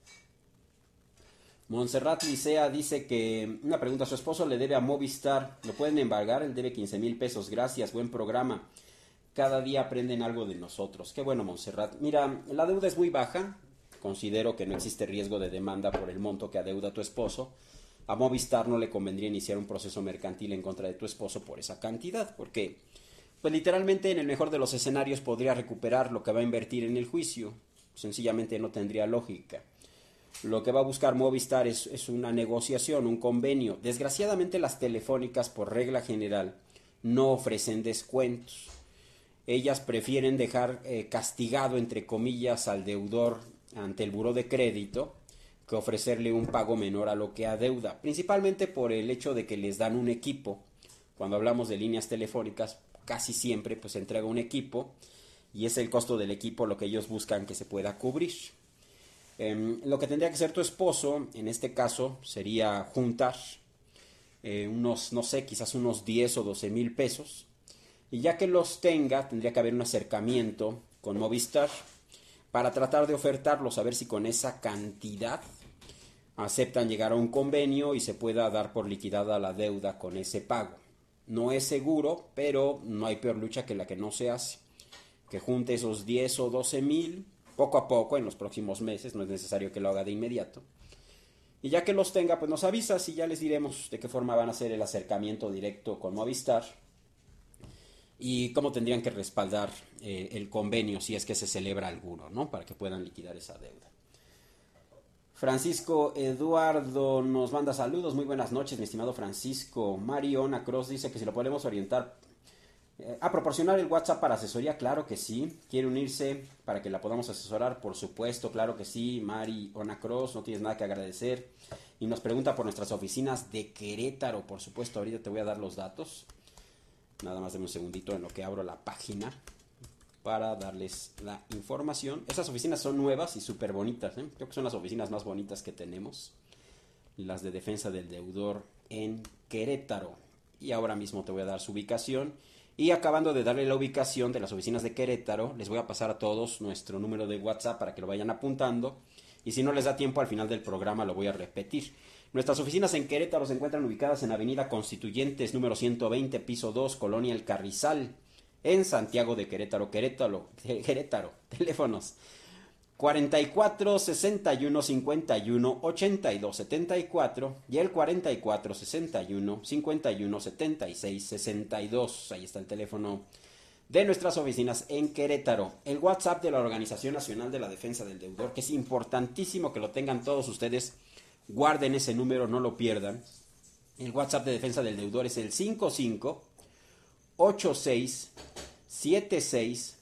Montserrat Licea dice que una pregunta, su esposo le debe a Movistar, ¿lo pueden embargar? Él debe 15,000 pesos, gracias, buen programa. Cada día aprenden algo de nosotros. Qué bueno, Montserrat. Mira, la deuda es muy baja, considero que no existe riesgo de demanda por el monto que adeuda tu esposo. A Movistar no le convendría iniciar un proceso mercantil en contra de tu esposo por esa cantidad, porque Pues literalmente en el mejor de los escenarios podría recuperar lo que va a invertir en el juicio. Sencillamente no tendría lógica. Lo que va a buscar Movistar es una negociación, un convenio. Desgraciadamente las telefónicas por regla general no ofrecen descuentos. Ellas prefieren dejar castigado, entre comillas, al deudor ante el buró de crédito que ofrecerle un pago menor a lo que adeuda, principalmente por el hecho de que les dan un equipo. Cuando hablamos de líneas telefónicas, casi siempre pues se entrega un equipo y es el costo del equipo lo que ellos buscan que se pueda cubrir. Lo que tendría que hacer tu esposo, en este caso, sería juntar unos, no sé, quizás unos 10 o 12 mil pesos. Y ya que los tenga, tendría que haber un acercamiento con Movistar para tratar de ofertarlos, a ver si con esa cantidad aceptan llegar a un convenio y se pueda dar por liquidada la deuda con ese pago. No es seguro, pero no hay peor lucha que la que no se hace. Que junte esos 10 o 12 mil poco a poco en los próximos meses, no es necesario que lo haga de inmediato. Y ya que los tenga, pues nos avisas y ya les diremos de qué forma van a hacer el acercamiento directo con Movistar y cómo tendrían que respaldar el convenio si es que se celebra alguno, ¿no? Para que puedan liquidar esa deuda. Francisco Eduardo nos manda saludos, muy buenas noches, mi estimado Francisco. Mariona Cross dice que si lo podemos orientar a proporcionar el WhatsApp para asesoría, claro que sí. ¿Quiere unirse para que la podamos asesorar? Por supuesto, claro que sí. Mariona Cross, no tienes nada que agradecer. Y nos pregunta por nuestras oficinas de Querétaro, por supuesto, ahorita te voy a dar los datos. Nada más dame un segundito en lo que abro la página para darles la información. Esas oficinas son nuevas y súper bonitas, ¿eh? Creo que son las oficinas más bonitas que tenemos. Las de defensa del deudor en Querétaro. Y ahora mismo te voy a dar su ubicación. Y acabando de darle la ubicación de las oficinas de Querétaro, les voy a pasar a todos nuestro número de WhatsApp para que lo vayan apuntando. Y si no les da tiempo, al final del programa lo voy a repetir. Nuestras oficinas en Querétaro se encuentran ubicadas en Avenida Constituyentes, número 120, piso 2, Colonia El Carrizal, en Santiago de Querétaro, Querétaro. Teléfonos 44 61 51 82 74 y el 44 61 51 76 62. Ahí está el teléfono de nuestras oficinas en Querétaro. El WhatsApp de la Organización Nacional de la Defensa del Deudor, que es importantísimo que lo tengan todos ustedes. Guarden ese número, no lo pierdan. El WhatsApp de Defensa del Deudor es el 55 86 76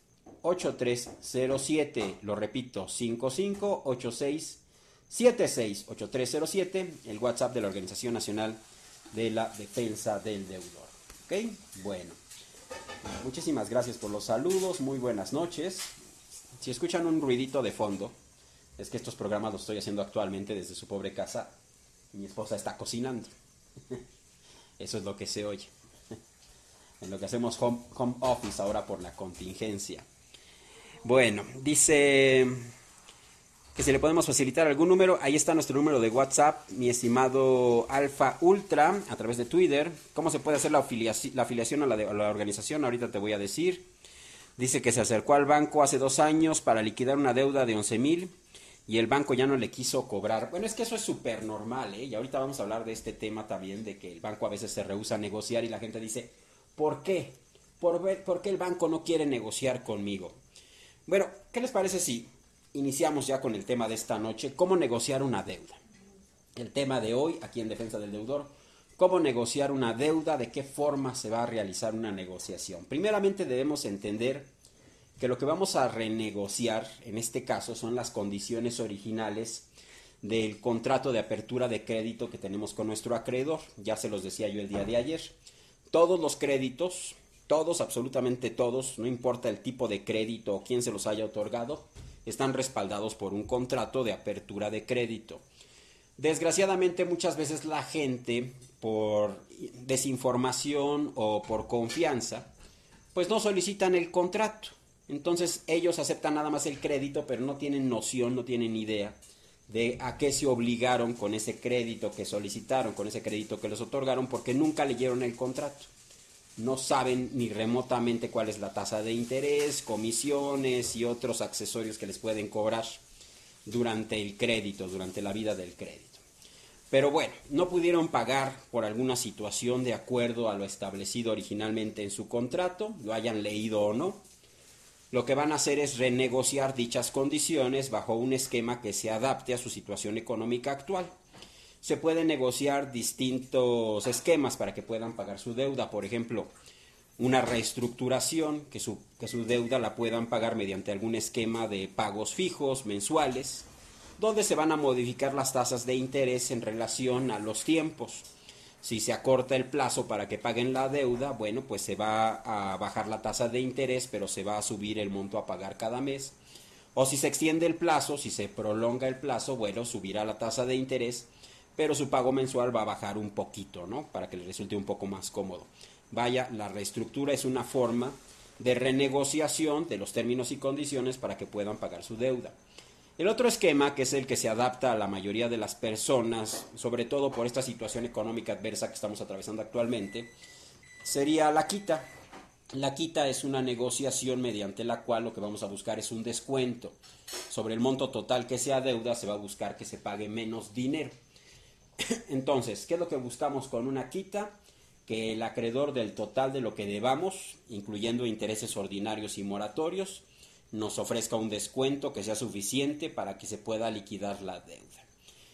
8307. Lo repito, 55 86 76 8307. El WhatsApp de la Organización Nacional de la Defensa del Deudor. ¿Ok? Bueno. Muchísimas gracias por los saludos. Muy buenas noches. Si escuchan un ruidito de fondo, es que estos programas los estoy haciendo actualmente desde su pobre casa. Mi esposa está cocinando. Eso es lo que se oye. En lo que hacemos home office ahora por la contingencia. Bueno, dice que si le podemos facilitar algún número. Ahí está nuestro número de WhatsApp, mi estimado Alfa Ultra, a través de Twitter. ¿Cómo se puede hacer la afiliación a la organización? Ahorita te voy a decir. Dice que se acercó al banco hace 2 años para liquidar una deuda de 11,000 y el banco ya no le quiso cobrar. Bueno, es que eso es súper normal, ¿eh? Y ahorita vamos a hablar de este tema también, de que el banco a veces se rehúsa a negociar y la gente dice, ¿por qué? ¿Por qué el banco no quiere negociar conmigo? Bueno, ¿qué les parece si iniciamos ya con el tema de esta noche? ¿Cómo negociar una deuda? El tema de hoy, aquí en Defensa del Deudor, ¿cómo negociar una deuda? ¿De qué forma se va a realizar una negociación? Primeramente debemos entender que lo que vamos a renegociar, en este caso, son las condiciones originales del contrato de apertura de crédito que tenemos con nuestro acreedor. Ya se los decía yo el día de ayer. Todos los créditos, todos, absolutamente todos, no importa el tipo de crédito o quién se los haya otorgado, están respaldados por un contrato de apertura de crédito. Desgraciadamente, muchas veces la gente, por desinformación o por confianza, pues no solicitan el contrato. Entonces ellos aceptan nada más el crédito, pero no tienen noción, no tienen idea de a qué se obligaron con ese crédito que solicitaron, con ese crédito que les otorgaron, porque nunca leyeron el contrato. No saben ni remotamente cuál es la tasa de interés, comisiones y otros accesorios que les pueden cobrar durante el crédito, durante la vida del crédito. Pero bueno, no pudieron pagar por alguna situación de acuerdo a lo establecido originalmente en su contrato, lo hayan leído o no. Lo que van a hacer es renegociar dichas condiciones bajo un esquema que se adapte a su situación económica actual. Se pueden negociar distintos esquemas para que puedan pagar su deuda. Por ejemplo, una reestructuración, que su deuda la puedan pagar mediante algún esquema de pagos fijos, mensuales, donde se van a modificar las tasas de interés en relación a los tiempos. Si se acorta el plazo para que paguen la deuda, bueno, pues se va a bajar la tasa de interés, pero se va a subir el monto a pagar cada mes. O si se extiende el plazo, si se prolonga el plazo, bueno, subirá la tasa de interés, pero su pago mensual va a bajar un poquito, ¿no? Para que le resulte un poco más cómodo. Vaya, la reestructura es una forma de renegociación de los términos y condiciones para que puedan pagar su deuda. El otro esquema, que es el que se adapta a la mayoría de las personas, sobre todo por esta situación económica adversa que estamos atravesando actualmente, sería la quita. La quita es una negociación mediante la cual lo que vamos a buscar es un descuento. Sobre el monto total que se adeuda se va a buscar que se pague menos dinero. Entonces, ¿qué es lo que buscamos con una quita? Que el acreedor del total de lo que debamos, incluyendo intereses ordinarios y moratorios, nos ofrezca un descuento que sea suficiente para que se pueda liquidar la deuda.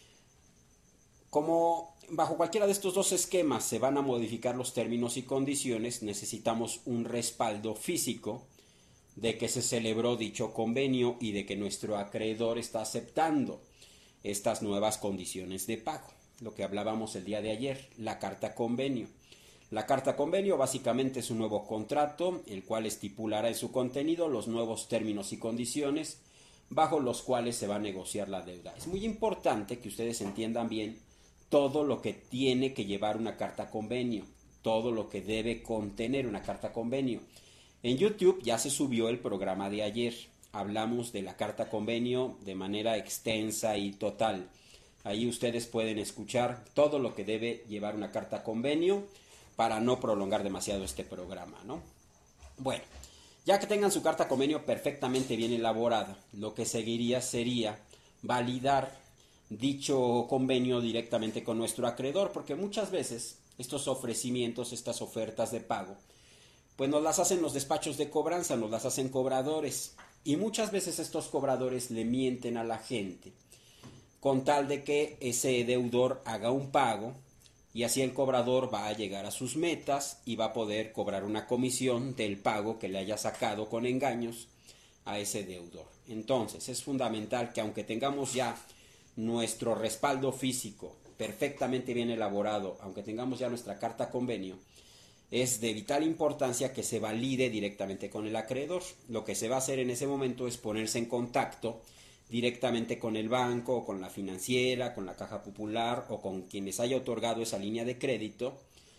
Como bajo cualquiera de estos dos esquemas se van a modificar los términos y condiciones, necesitamos un respaldo físico de que se celebró dicho convenio y de que nuestro acreedor está aceptando estas nuevas condiciones de pago. Lo que hablábamos el día de ayer, la carta convenio. La carta convenio básicamente es un nuevo contrato, el cual estipulará en su contenido los nuevos términos y condiciones bajo los cuales se va a negociar la deuda. Es muy importante que ustedes entiendan bien todo lo que tiene que llevar una carta convenio, todo lo que debe contener una carta convenio. En YouTube ya se subió el programa de ayer. Hablamos de la carta convenio de manera extensa y total. Ahí ustedes pueden escuchar todo lo que debe llevar una carta convenio para no prolongar demasiado este programa, ¿no? Bueno, ya que tengan su carta convenio perfectamente bien elaborada, lo que seguiría sería validar dicho convenio directamente con nuestro acreedor, porque muchas veces estos ofrecimientos, estas ofertas de pago, pues nos las hacen los despachos de cobranza, nos las hacen cobradores, y muchas veces estos cobradores le mienten a la gente con tal de que ese deudor haga un pago, y así el cobrador va a llegar a sus metas y va a poder cobrar una comisión del pago que le haya sacado con engaños a ese deudor. Entonces es fundamental que, aunque tengamos ya nuestro respaldo físico perfectamente bien elaborado, aunque tengamos ya nuestra carta convenio, es de vital importancia que se valide directamente con el acreedor. Lo que se va a hacer en ese momento es ponerse en contacto directamente con el banco, o con la financiera, con la Caja Popular o con quienes haya otorgado esa línea de crédito,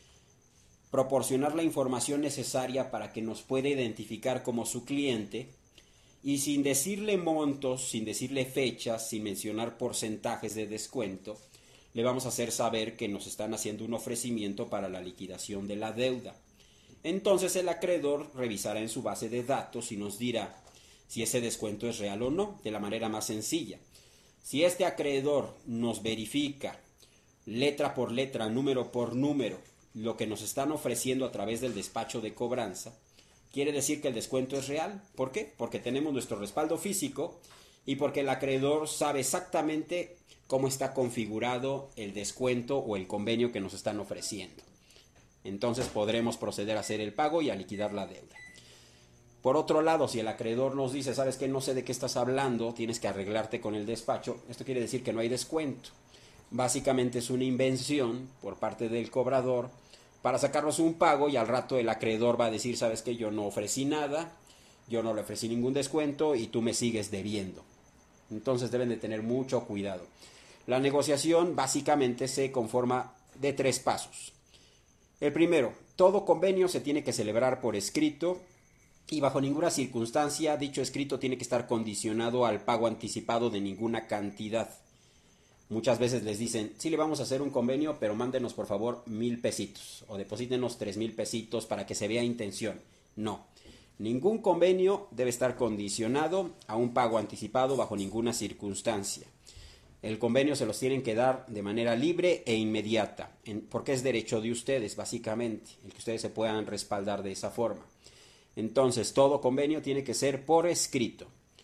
proporcionar la información necesaria para que nos pueda identificar como su cliente y, sin decirle montos, sin decirle fechas, sin mencionar porcentajes de descuento, le vamos a hacer saber que nos están haciendo un ofrecimiento para la liquidación de la deuda. Entonces el acreedor revisará en su base de datos y nos dirá si ese descuento es real o no, de la manera más sencilla. Si este acreedor nos verifica letra por letra, número por número, lo que nos están ofreciendo a través del despacho de cobranza, quiere decir que el descuento es real. ¿Por qué? Porque tenemos nuestro respaldo físico y porque el acreedor sabe exactamente cómo está configurado el descuento o el convenio que nos están ofreciendo. Entonces podremos proceder a hacer el pago y a liquidar la deuda. Por otro lado, si el acreedor nos dice, sabes que no sé de qué estás hablando, tienes que arreglarte con el despacho, esto quiere decir que no hay descuento. Básicamente es una invención por parte del cobrador para sacarnos un pago, y al rato el acreedor va a decir, sabes que yo no ofrecí nada, yo no le ofrecí ningún descuento y tú me sigues debiendo. Entonces deben de tener mucho cuidado. La negociación básicamente se conforma de 3 pasos. El primero, todo convenio se tiene que celebrar por escrito, y bajo ninguna circunstancia dicho escrito tiene que estar condicionado al pago anticipado de ninguna cantidad. Muchas veces les dicen, sí le vamos a hacer un convenio, pero mándenos por favor 1,000 pesitos o deposítenos 3,000 pesitos para que se vea intención. No, ningún convenio debe estar condicionado a un pago anticipado bajo ninguna circunstancia. El convenio se los tienen que dar de manera libre e inmediata, porque es derecho de ustedes, básicamente, el que ustedes se puedan respaldar de esa forma. Entonces, todo convenio tiene que ser por escrito.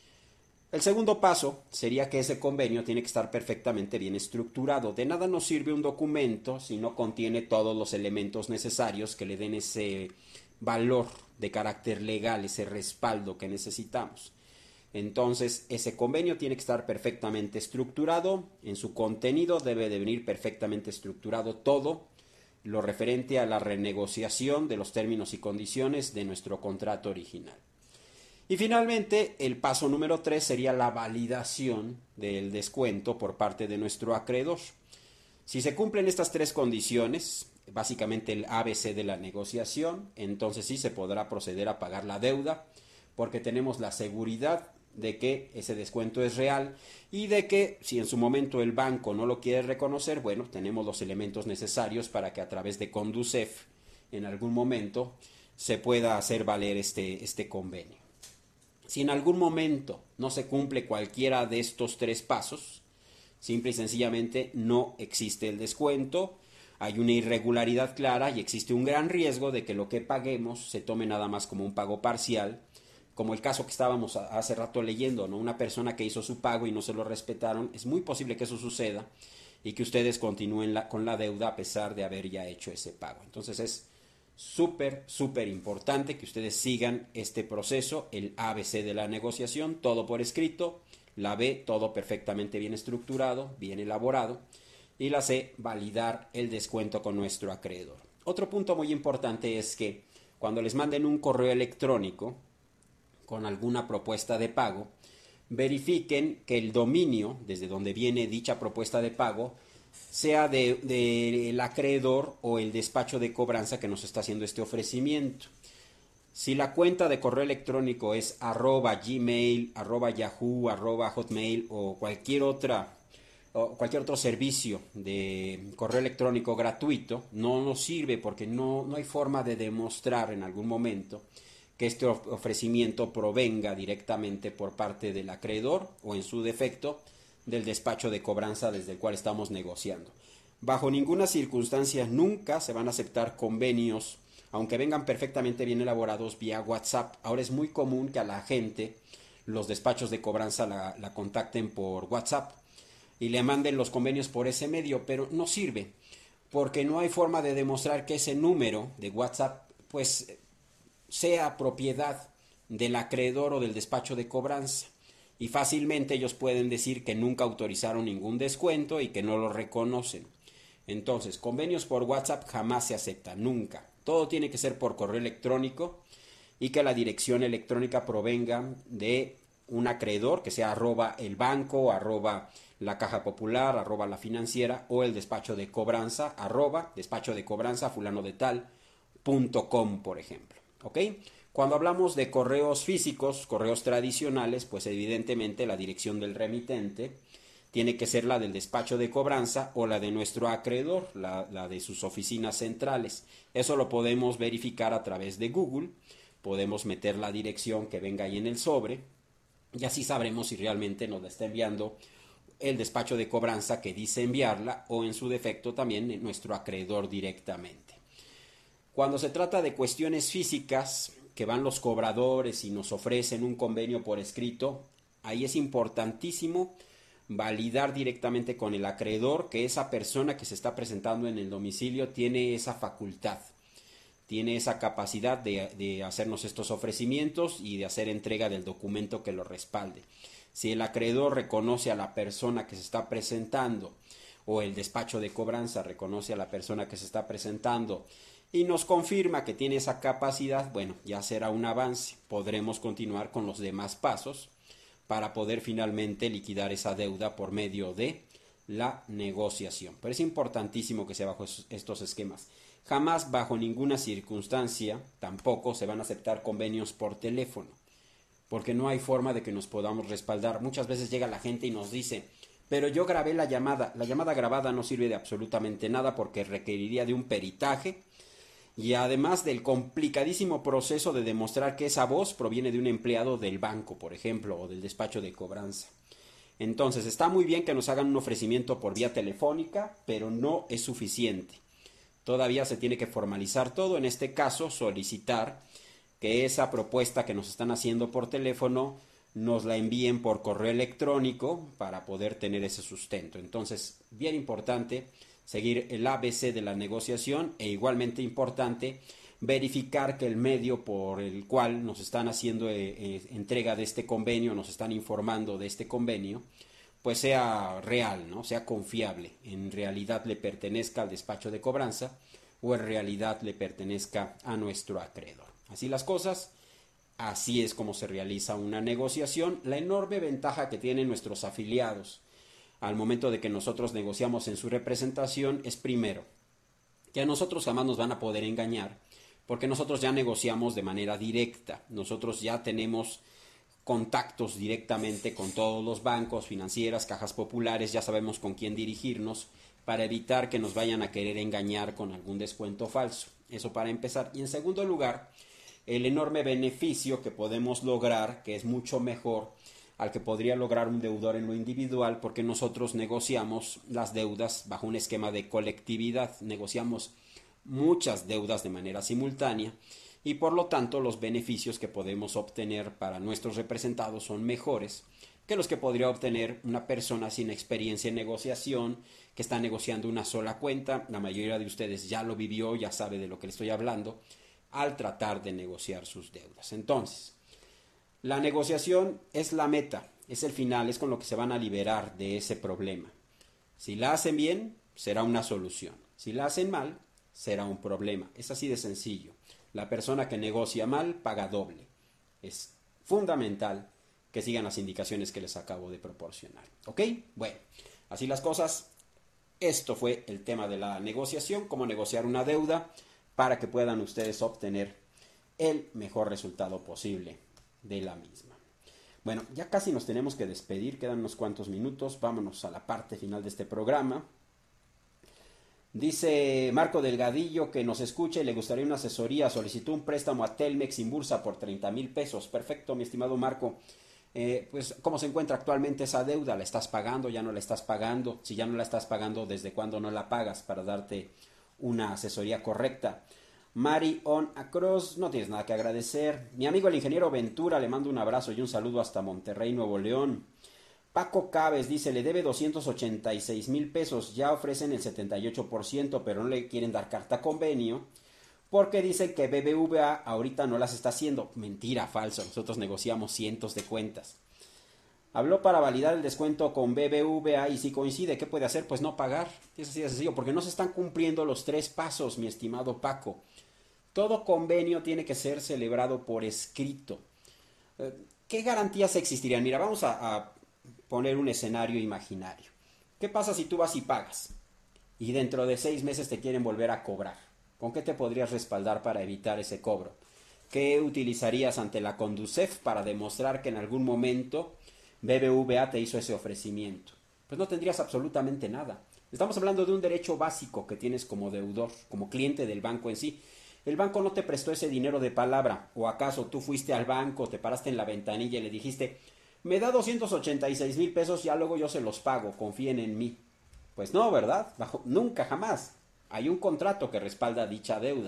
El segundo paso sería que ese convenio tiene que estar perfectamente bien estructurado. De nada nos sirve un documento si no contiene todos los elementos necesarios que le den ese valor de carácter legal, ese respaldo que necesitamos. Entonces, ese convenio tiene que estar perfectamente estructurado. En su contenido debe de venir perfectamente estructurado todo lo referente a la renegociación de los términos y condiciones de nuestro contrato original. Y finalmente, el paso número 3 sería la validación del descuento por parte de nuestro acreedor. Si se cumplen estas tres condiciones, básicamente el ABC de la negociación, entonces sí se podrá proceder a pagar la deuda, porque tenemos la seguridad de que ese descuento es real y de que si en su momento el banco no lo quiere reconocer, bueno, tenemos los elementos necesarios para que a través de Conducef en algún momento se pueda hacer valer este convenio. Si en algún momento no se cumple cualquiera de estos tres pasos, simple y sencillamente no existe el descuento, hay una irregularidad clara y existe un gran riesgo de que lo que paguemos se tome nada más como un pago parcial, como el caso que estábamos hace rato leyendo, ¿no? Una persona que hizo su pago y no se lo respetaron, es muy posible que eso suceda y que ustedes continúen con la deuda a pesar de haber ya hecho ese pago. Entonces es súper importante que ustedes sigan este proceso, el ABC de la negociación, todo por escrito, la B, todo perfectamente bien estructurado, bien elaborado, y la C, validar el descuento con nuestro acreedor. Otro punto muy importante es que cuando les manden un correo electrónico con alguna propuesta de pago, verifiquen que el dominio desde donde viene dicha propuesta de pago sea del acreedor o el despacho de cobranza que nos está haciendo este ofrecimiento. Si la cuenta de correo electrónico es @gmail, @yahoo, @hotmail o cualquier otro servicio de correo electrónico gratuito, no nos sirve porque no hay forma de demostrar en algún momento que este ofrecimiento provenga directamente por parte del acreedor o en su defecto del despacho de cobranza desde el cual estamos negociando. Bajo ninguna circunstancia nunca se van a aceptar convenios, aunque vengan perfectamente bien elaborados vía WhatsApp. Ahora es muy común que a la gente los despachos de cobranza la contacten por WhatsApp y le manden los convenios por ese medio, pero no sirve porque no hay forma de demostrar que ese número de WhatsApp pues sea propiedad del acreedor o del despacho de cobranza. Y fácilmente ellos pueden decir que nunca autorizaron ningún descuento y que no lo reconocen. Entonces, convenios por WhatsApp jamás se aceptan, nunca. Todo tiene que ser por correo electrónico y que la dirección electrónica provenga de un acreedor, que sea @el banco, @la caja popular, @la financiera o el despacho de cobranza, @despacho de cobranza fulano de tal.com, por ejemplo. ¿Ok? Cuando hablamos de correos físicos, correos tradicionales, pues evidentemente la dirección del remitente tiene que ser la del despacho de cobranza o la de nuestro acreedor, la de sus oficinas centrales. Eso lo podemos verificar a través de Google, podemos meter la dirección que venga ahí en el sobre y así sabremos si realmente nos la está enviando el despacho de cobranza que dice enviarla o en su defecto también nuestro acreedor directamente. Cuando se trata de cuestiones físicas, que van los cobradores y nos ofrecen un convenio por escrito, ahí es importantísimo validar directamente con el acreedor que esa persona que se está presentando en el domicilio tiene esa facultad, tiene esa capacidad de hacernos estos ofrecimientos y de hacer entrega del documento que lo respalde. Si el acreedor reconoce a la persona que se está presentando o el despacho de cobranza reconoce a la persona que se está presentando y nos confirma que tiene esa capacidad, bueno, ya será un avance. Podremos continuar con los demás pasos para poder finalmente liquidar esa deuda por medio de la negociación. Pero es importantísimo que sea bajo estos esquemas. Jamás, bajo ninguna circunstancia, tampoco se van a aceptar convenios por teléfono, porque no hay forma de que nos podamos respaldar. Muchas veces llega la gente y nos dice, pero yo grabé la llamada. La llamada grabada no sirve de absolutamente nada porque requeriría de un peritaje y además del complicadísimo proceso de demostrar que esa voz proviene de un empleado del banco, por ejemplo, o del despacho de cobranza. Entonces, está muy bien que nos hagan un ofrecimiento por vía telefónica, pero no es suficiente. Todavía se tiene que formalizar todo, en este caso solicitar que esa propuesta que nos están haciendo por teléfono nos la envíen por correo electrónico para poder tener ese sustento. Entonces, bien importante seguir el ABC de la negociación e igualmente importante verificar que el medio por el cual nos están haciendo entrega de este convenio, nos están informando de este convenio, pues sea real, ¿no? Sea confiable, en realidad le pertenezca al despacho de cobranza o en realidad le pertenezca a nuestro acreedor. Así las cosas, así es como se realiza una negociación. La enorme ventaja que tienen nuestros afiliados al momento de que nosotros negociamos en su representación es primero, que a nosotros jamás nos van a poder engañar, porque nosotros ya negociamos de manera directa, nosotros ya tenemos contactos directamente con todos los bancos, financieras, cajas populares, ya sabemos con quién dirigirnos para evitar que nos vayan a querer engañar con algún descuento falso. Eso para empezar. Y en segundo lugar, el enorme beneficio que podemos lograr, que es mucho mejor al que podría lograr un deudor en lo individual, porque nosotros negociamos las deudas bajo un esquema de colectividad, negociamos muchas deudas de manera simultánea y por lo tanto los beneficios que podemos obtener para nuestros representados son mejores que los que podría obtener una persona sin experiencia en negociación que está negociando una sola cuenta. La mayoría de ustedes ya lo vivió, ya sabe de lo que le estoy hablando, al tratar de negociar sus deudas. Entonces, la negociación es la meta, es el final, es con lo que se van a liberar de ese problema. Si la hacen bien, será una solución. Si la hacen mal, será un problema. Es así de sencillo. La persona que negocia mal paga doble. Es fundamental que sigan las indicaciones que les acabo de proporcionar. ¿Ok? Bueno, así las cosas. Esto fue el tema de la negociación, cómo negociar una deuda para que puedan ustedes obtener el mejor resultado posible de la misma. Bueno, ya casi nos tenemos que despedir, quedan unos cuantos minutos, vámonos a la parte final de este programa. Dice Marco Delgadillo que nos escuche y le gustaría una asesoría, solicitó un préstamo a Telmex Inbursa por 30,000 pesos. Perfecto, mi estimado Marco. Pues, ¿cómo se encuentra actualmente esa deuda? ¿La estás pagando? ¿Ya no la estás pagando? Si ya no la estás pagando, ¿desde cuándo no la pagas? Para darte una asesoría correcta. Mari On Across, no tienes nada que agradecer. Mi amigo el ingeniero Ventura, le mando un abrazo y un saludo hasta Monterrey, Nuevo León. Paco Cabes dice, le debe 286,000 pesos, ya ofrecen el 78%, pero no le quieren dar carta convenio, porque dicen que BBVA ahorita no las está haciendo. Mentira, falso, nosotros negociamos cientos de cuentas. Habló para validar el descuento con BBVA y si coincide, ¿qué puede hacer? Pues no pagar. Es así de sencillo, porque no se están cumpliendo los 3 pasos, mi estimado Paco. Todo convenio tiene que ser celebrado por escrito. ¿Qué garantías existirían? Mira, vamos a poner un escenario imaginario. ¿Qué pasa si tú vas y pagas? Y dentro de 6 meses te quieren volver a cobrar. ¿Con qué te podrías respaldar para evitar ese cobro? ¿Qué utilizarías ante la Conducef para demostrar que en algún momento BBVA te hizo ese ofrecimiento? Pues no tendrías absolutamente nada. Estamos hablando de un derecho básico que tienes como deudor, como cliente del banco en sí. El banco no te prestó ese dinero de palabra. ¿O acaso tú fuiste al banco, te paraste en la ventanilla y le dijiste, me da 286,000 pesos, ya luego yo se los pago, confíen en mí? Pues no, ¿verdad? Nunca, jamás. Hay un contrato que respalda dicha deuda.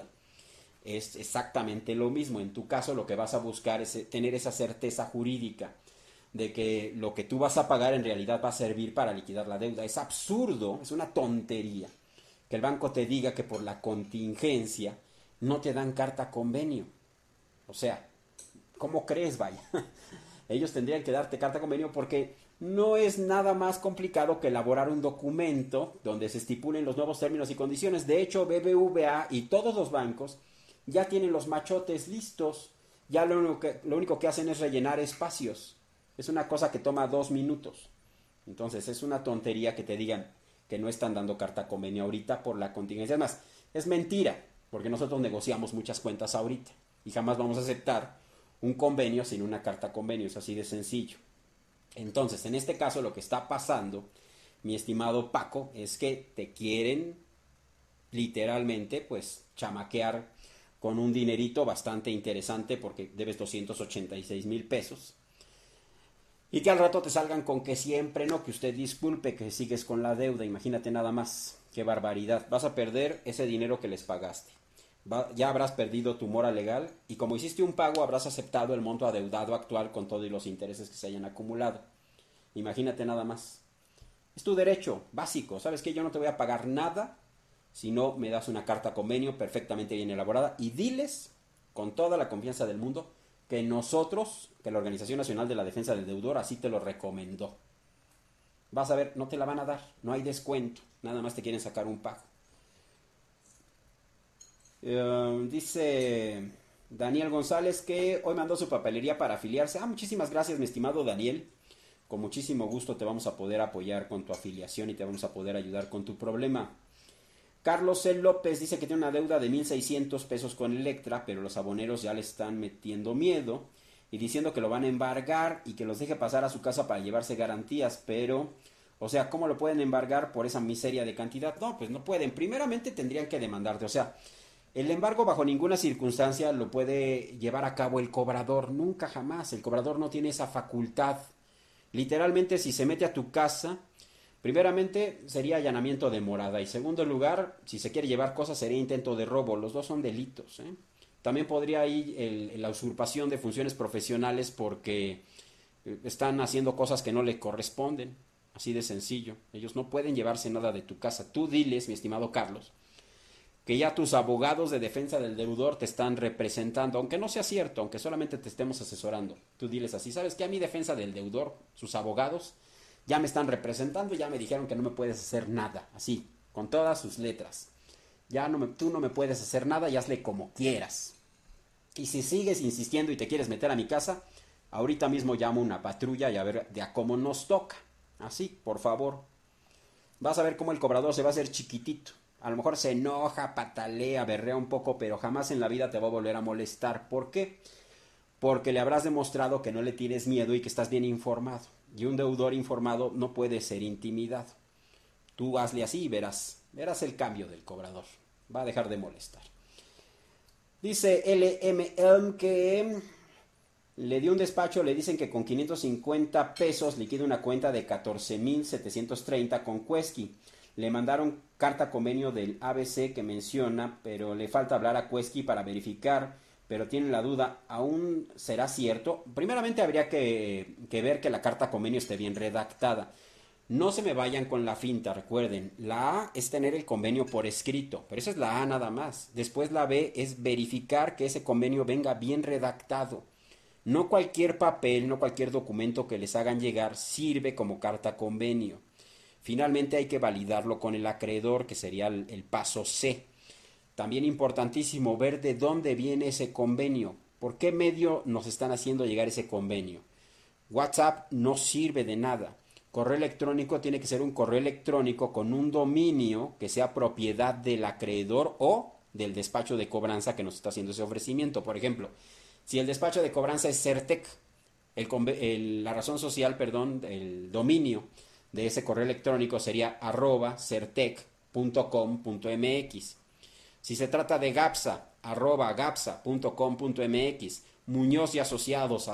Es exactamente lo mismo. En tu caso lo que vas a buscar es tener esa certeza jurídica de que lo que tú vas a pagar en realidad va a servir para liquidar la deuda. Es absurdo, es una tontería que el banco te diga que por la contingencia no te dan carta convenio. O sea, ¿cómo crees, vaya? Ellos tendrían que darte carta convenio porque no es nada más complicado que elaborar un documento donde se estipulen los nuevos términos y condiciones. De hecho, BBVA y todos los bancos ya tienen los machotes listos. Ya lo único que hacen es rellenar espacios. Es una cosa que toma 2 minutos. Entonces es una tontería que te digan que no están dando carta convenio ahorita por la contingencia. Además, es mentira, porque nosotros negociamos muchas cuentas ahorita y jamás vamos a aceptar un convenio sin una carta convenio. Es así de sencillo. Entonces, en este caso lo que está pasando, mi estimado Paco, es que te quieren literalmente pues chamaquear con un dinerito bastante interesante porque debes 286,000 pesos. Y que al rato te salgan con que siempre no, que usted disculpe, que sigues con la deuda. Imagínate nada más. Qué barbaridad. Vas a perder ese dinero que les pagaste. Ya habrás perdido tu mora legal y como hiciste un pago habrás aceptado el monto adeudado actual con todos los intereses que se hayan acumulado. Imagínate nada más. Es tu derecho básico. ¿Sabes qué? Yo no te voy a pagar nada si no me das una carta convenio perfectamente bien elaborada y diles con toda la confianza del mundo que nosotros, que la Organización Nacional de la Defensa del Deudor así te lo recomendó. Vas a ver, no te la van a dar, no hay descuento, nada más te quieren sacar un pago. Dice Daniel González que hoy mandó su papelería para afiliarse. Muchísimas gracias, mi estimado Daniel. Con muchísimo gusto te vamos a poder apoyar con tu afiliación y te vamos a poder ayudar con tu problema. Carlos C. López dice que tiene una deuda de 1,600 pesos con Electra, pero los aboneros ya le están metiendo miedo y diciendo que lo van a embargar y que los deje pasar a su casa para llevarse garantías, pero, o sea, ¿cómo lo pueden embargar por esa miseria de cantidad? No, pues no pueden. Primeramente tendrían que demandarte, o sea, el embargo bajo ninguna circunstancia lo puede llevar a cabo el cobrador, nunca jamás. El cobrador no tiene esa facultad. Literalmente, si se mete a tu casa, primeramente sería allanamiento de morada y segundo lugar, si se quiere llevar cosas sería intento de robo. Los dos son delitos, ¿eh? También podría ir la usurpación de funciones profesionales porque están haciendo cosas que no le corresponden. Así de sencillo. Ellos no pueden llevarse nada de tu casa. Tú diles, mi estimado Carlos, que ya tus abogados de defensa del deudor te están representando, aunque no sea cierto, aunque solamente te estemos asesorando. Tú diles así, ¿sabes qué? A mi defensa del deudor, sus abogados, ya me están representando y ya me dijeron que no me puedes hacer nada, así, con todas sus letras. Tú no me puedes hacer nada y hazle como quieras. Y si sigues insistiendo y te quieres meter a mi casa, ahorita mismo llamo una patrulla y a ver de a cómo nos toca. Así, por favor. Vas a ver cómo el cobrador se va a hacer chiquitito. A lo mejor se enoja, patalea, berrea un poco, pero jamás en la vida te va a volver a molestar. ¿Por qué? Porque le habrás demostrado que no le tienes miedo y que estás bien informado. Y un deudor informado no puede ser intimidado. Tú hazle así y verás el cambio del cobrador. Va a dejar de molestar. Dice LMM que le dio un despacho, le dicen que con 550 pesos liquida una cuenta de 14,730 con Quesky. Le mandaron carta convenio del ABC que menciona, pero le falta hablar a Quesky para verificar, pero tienen la duda, ¿aún será cierto? Primeramente habría que ver que la carta convenio esté bien redactada. No se me vayan con la finta, recuerden, la A es tener el convenio por escrito, pero esa es la A nada más. Después la B es verificar que ese convenio venga bien redactado. No cualquier papel, no cualquier documento que les hagan llegar sirve como carta convenio. Finalmente hay que validarlo con el acreedor, que sería el paso C. También importantísimo ver de dónde viene ese convenio. ¿Por qué medio nos están haciendo llegar ese convenio? WhatsApp no sirve de nada. Correo electrónico tiene que ser un correo electrónico con un dominio que sea propiedad del acreedor o del despacho de cobranza que nos está haciendo ese ofrecimiento. Por ejemplo, si el despacho de cobranza es Certec, la razón social, perdón, el dominio de ese correo electrónico sería @certec.com.mx. Si se trata de GAPSA, @gapsa.com.mx, Muñoz y Asociados,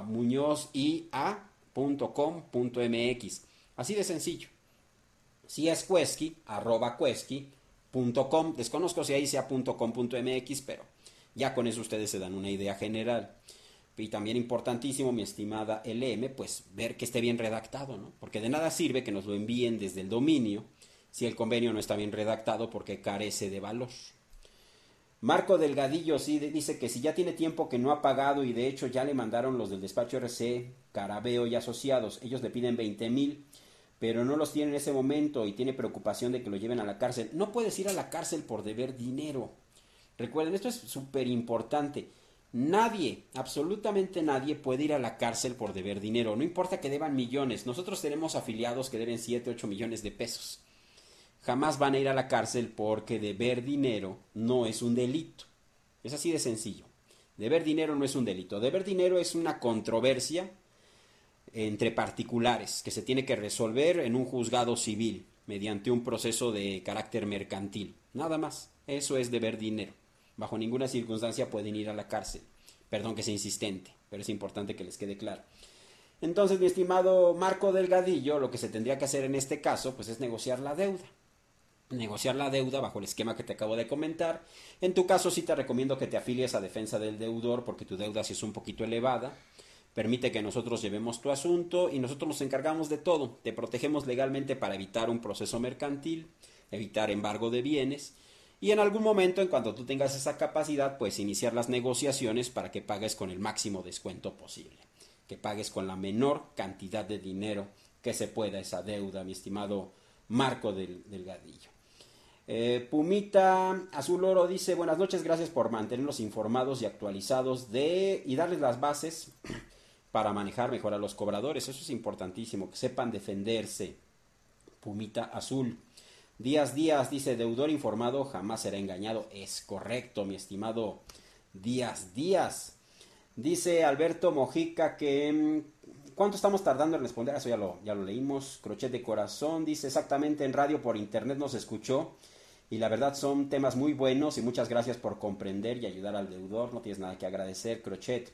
@muñoziA.com.mx. Así de sencillo. Si es Quesky, @quesky.com. Desconozco si ahí sea .com.mx, pero ya con eso ustedes se dan una idea general. Y también importantísimo, mi estimada LM, pues ver que esté bien redactado, ¿no? Porque de nada sirve que nos lo envíen desde el dominio si el convenio no está bien redactado porque carece de valor. Marco Delgadillo sí dice que si ya tiene tiempo que no ha pagado y de hecho ya le mandaron los del despacho RC, Carabeo y Asociados, ellos le piden 20,000, pero no los tiene en ese momento y tiene preocupación de que lo lleven a la cárcel. No puedes ir a la cárcel por deber dinero. Recuerden, esto es súper importante. Nadie, absolutamente nadie puede ir a la cárcel por deber dinero. No importa que deban millones. Nosotros tenemos afiliados que deben 7, 8 millones de pesos. Jamás van a ir a la cárcel porque deber dinero no es un delito. Es así de sencillo. Deber dinero no es un delito. Deber dinero es una controversia entre particulares que se tiene que resolver en un juzgado civil mediante un proceso de carácter mercantil. Nada más. Eso es deber dinero. Bajo ninguna circunstancia pueden ir a la cárcel. Perdón que sea insistente, pero es importante que les quede claro. Entonces, mi estimado Marco Delgadillo, lo que se tendría que hacer en este caso, pues es negociar la deuda. Negociar la deuda bajo el esquema que te acabo de comentar. En tu caso sí te recomiendo que te afilies a defensa del deudor porque tu deuda sí es un poquito elevada. Permite que nosotros llevemos tu asunto y nosotros nos encargamos de todo. Te protegemos legalmente para evitar un proceso mercantil, evitar embargo de bienes y en algún momento, en cuanto tú tengas esa capacidad, pues iniciar las negociaciones para que pagues con el máximo descuento posible. Que pagues con la menor cantidad de dinero que se pueda esa deuda, mi estimado Marco Delgadillo. Pumita Azul Oro dice: buenas noches, gracias por mantenernos informados y actualizados y darles las bases para manejar mejor a los cobradores. Eso es importantísimo, que sepan defenderse. Pumita Azul. Díaz dice: deudor informado jamás será engañado. Es correcto, mi estimado Díaz. Dice Alberto Mojica que ¿cuánto estamos tardando en responder? Eso ya lo leímos. Crochet de Corazón dice: exactamente, en radio por internet nos escuchó y la verdad son temas muy buenos y muchas gracias por comprender y ayudar al deudor. No tienes nada que agradecer, Crochet.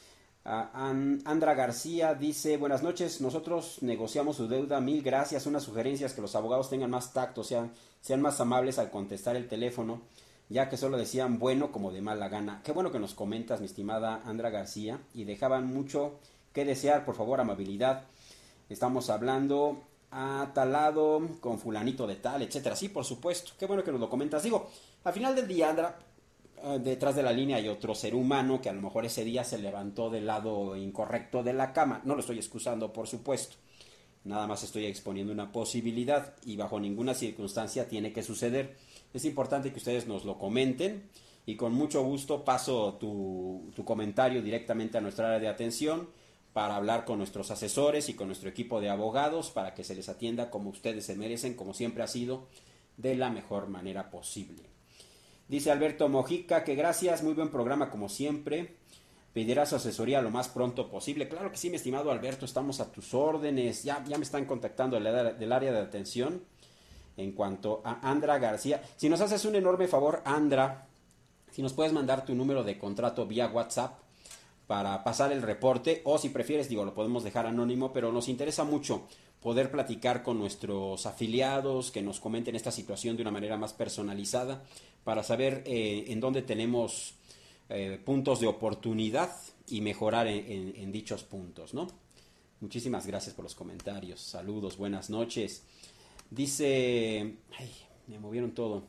Andra García dice: buenas noches, nosotros negociamos su deuda, mil gracias. Unas sugerencias: que los abogados tengan más tacto, sean más amables al contestar el teléfono, ya que solo decían bueno como de mala gana. Qué bueno que nos comentas, mi estimada Andra García, y dejaban mucho que desear. Por favor, amabilidad. Estamos hablando a tal lado con fulanito de tal, etcétera. Sí, por supuesto, qué bueno que nos lo comentas. Digo, al final del día, Andra, detrás de la línea hay otro ser humano que a lo mejor ese día se levantó del lado incorrecto de la cama. No lo estoy excusando, por supuesto. Nada más estoy exponiendo una posibilidad y bajo ninguna circunstancia tiene que suceder. Es importante que ustedes nos lo comenten y con mucho gusto paso tu comentario directamente a nuestra área de atención para hablar con nuestros asesores y con nuestro equipo de abogados para que se les atienda como ustedes se merecen, como siempre ha sido, de la mejor manera posible. Dice Alberto Mojica que gracias, muy buen programa como siempre. Pedirá su asesoría lo más pronto posible. Claro que sí, mi estimado Alberto, estamos a tus órdenes. Ya me están contactando del área de atención. En cuanto a Andra García, si nos haces un enorme favor, Andra, si nos puedes mandar tu número de contrato vía WhatsApp para pasar el reporte, o si prefieres, lo podemos dejar anónimo, pero nos interesa mucho poder platicar con nuestros afiliados, que nos comenten esta situación de una manera más personalizada, para saber en dónde tenemos puntos de oportunidad y mejorar en dichos puntos, ¿no? Muchísimas gracias por los comentarios. Saludos, buenas noches. Dice... Ay, me movieron todo.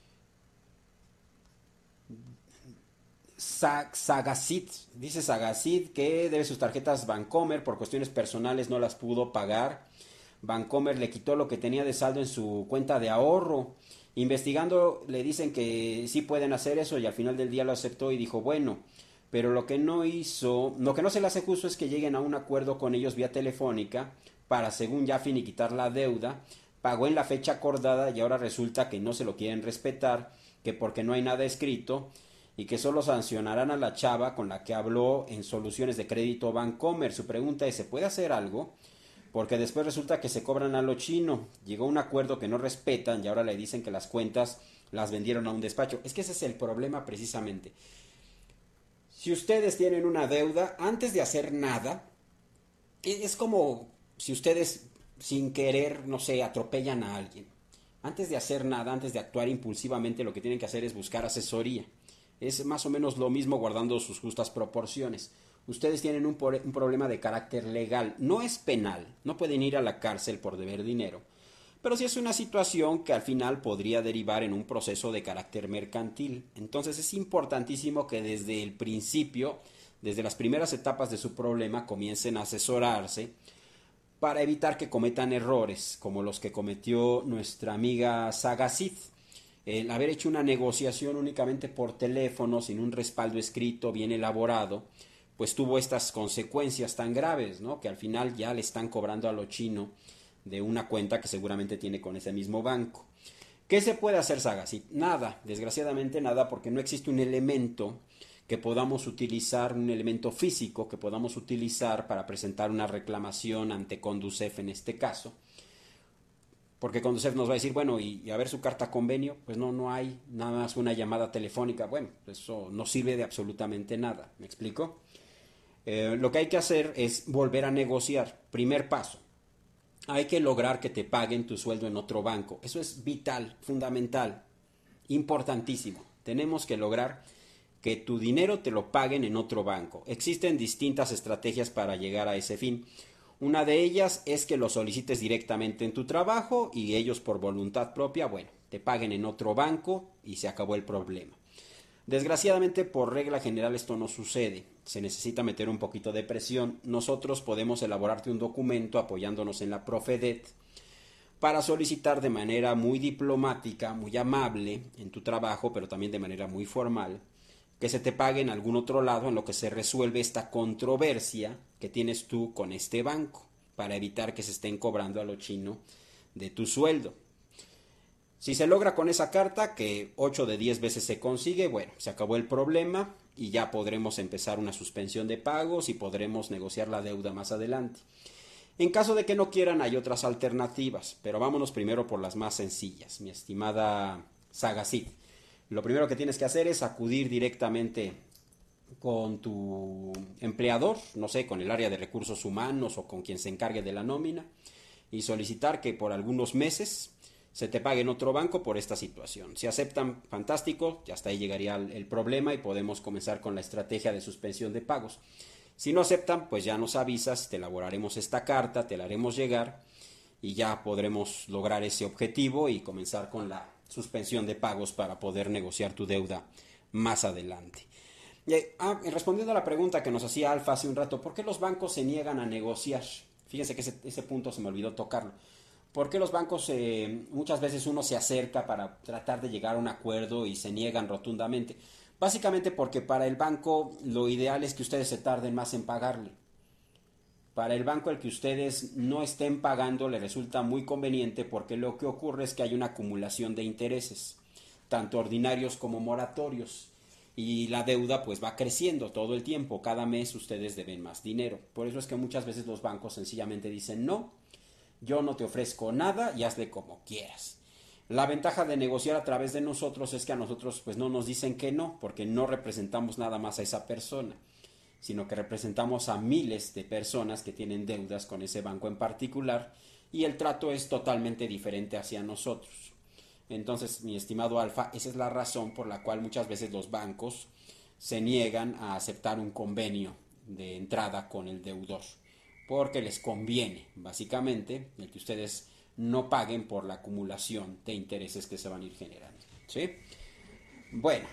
Sagacid, dice Sagacid que debe sus tarjetas Bancomer, por cuestiones personales no las pudo pagar. Bancomer le quitó lo que tenía de saldo en su cuenta de ahorro. Investigando le dicen que sí pueden hacer eso y al final del día lo aceptó y dijo bueno, pero lo que no se le hace justo es que lleguen a un acuerdo con ellos vía telefónica para, según ya finiquitar la deuda. Pagó en la fecha acordada y ahora resulta que no se lo quieren respetar, que porque no hay nada escrito y que solo sancionarán a la chava con la que habló en soluciones de crédito Bancomer. Su pregunta es: ¿se puede hacer algo? Porque después resulta que se cobran a lo chino. Llegó a un acuerdo que no respetan y ahora le dicen que las cuentas las vendieron a un despacho. Es que ese es el problema precisamente. Si ustedes tienen una deuda, antes de hacer nada, es como si ustedes sin querer, no sé, atropellan a alguien. Antes de hacer nada, antes de actuar impulsivamente, lo que tienen que hacer es buscar asesoría. Es más o menos lo mismo, guardando sus justas proporciones. Ustedes tienen un problema de carácter legal, no es penal, no pueden ir a la cárcel por deber dinero, pero sí es una situación que al final podría derivar en un proceso de carácter mercantil. Entonces es importantísimo que desde el principio, desde las primeras etapas de su problema, comiencen a asesorarse para evitar que cometan errores como los que cometió nuestra amiga Sagacid. El haber hecho una negociación únicamente por teléfono, sin un respaldo escrito bien elaborado, pues tuvo estas consecuencias tan graves, ¿no? Que al final ya le están cobrando a lo chino de una cuenta que seguramente tiene con ese mismo banco. ¿Qué se puede hacer, Sagacid? Nada, desgraciadamente nada, porque no existe un elemento que podamos utilizar, un elemento físico que podamos utilizar para presentar una reclamación ante Conducef en este caso. Porque Conducef nos va a decir, bueno, y a ver su carta convenio, pues no hay, nada más una llamada telefónica. Bueno, eso no sirve de absolutamente nada, ¿me explico? Lo que hay que hacer es volver a negociar. Primer paso, hay que lograr que te paguen tu sueldo en otro banco. Eso es vital, fundamental, importantísimo. Tenemos que lograr que tu dinero te lo paguen en otro banco. Existen distintas estrategias para llegar a ese fin. Una de ellas es que lo solicites directamente en tu trabajo y ellos por voluntad propia, bueno, te paguen en otro banco y se acabó el problema. Desgraciadamente, por regla general esto no sucede. Se necesita meter un poquito de presión. Nosotros podemos elaborarte un documento apoyándonos en la Profedet para solicitar de manera muy diplomática, muy amable en tu trabajo, pero también de manera muy formal, que se te pague en algún otro lado en lo que se resuelve esta controversia que tienes tú con este banco, para evitar que se estén cobrando a lo chino de tu sueldo. Si se logra con esa carta, que 8 de 10 veces se consigue, bueno, se acabó el problema y ya podremos empezar una suspensión de pagos y podremos negociar la deuda más adelante. En caso de que no quieran, hay otras alternativas, pero vámonos primero por las más sencillas, mi estimada Sagacid. Lo primero que tienes que hacer es acudir directamente con tu empleador, no sé, con el área de recursos humanos o con quien se encargue de la nómina, y solicitar que por algunos meses se te pague en otro banco por esta situación. Si aceptan, fantástico, y hasta ahí llegaría el problema y podemos comenzar con la estrategia de suspensión de pagos. Si no aceptan, pues ya nos avisas, te elaboraremos esta carta, te la haremos llegar y ya podremos lograr ese objetivo y comenzar con la suspensión de pagos para poder negociar tu deuda más adelante. Respondiendo a la pregunta que nos hacía Alfa hace un rato, ¿por qué los bancos se niegan a negociar? Fíjense que ese punto se me olvidó tocarlo. ¿Por qué los bancos muchas veces uno se acerca para tratar de llegar a un acuerdo y se niegan rotundamente? Básicamente porque para el banco lo ideal es que ustedes se tarden más en pagarle. Para el banco el que ustedes no estén pagando le resulta muy conveniente porque lo que ocurre es que hay una acumulación de intereses, tanto ordinarios como moratorios. Y la deuda pues va creciendo todo el tiempo, cada mes ustedes deben más dinero. Por eso es que muchas veces los bancos sencillamente dicen no, yo no te ofrezco nada y hazle como quieras. La ventaja de negociar a través de nosotros es que a nosotros pues no nos dicen que no, porque no representamos nada más a esa persona, sino que representamos a miles de personas que tienen deudas con ese banco en particular y el trato es totalmente diferente hacia nosotros. Entonces, mi estimado Alfa, esa es la razón por la cual muchas veces los bancos se niegan a aceptar un convenio de entrada con el deudor, porque les conviene, básicamente, el que ustedes no paguen por la acumulación de intereses que se van a ir generando. ¿Sí? Bueno,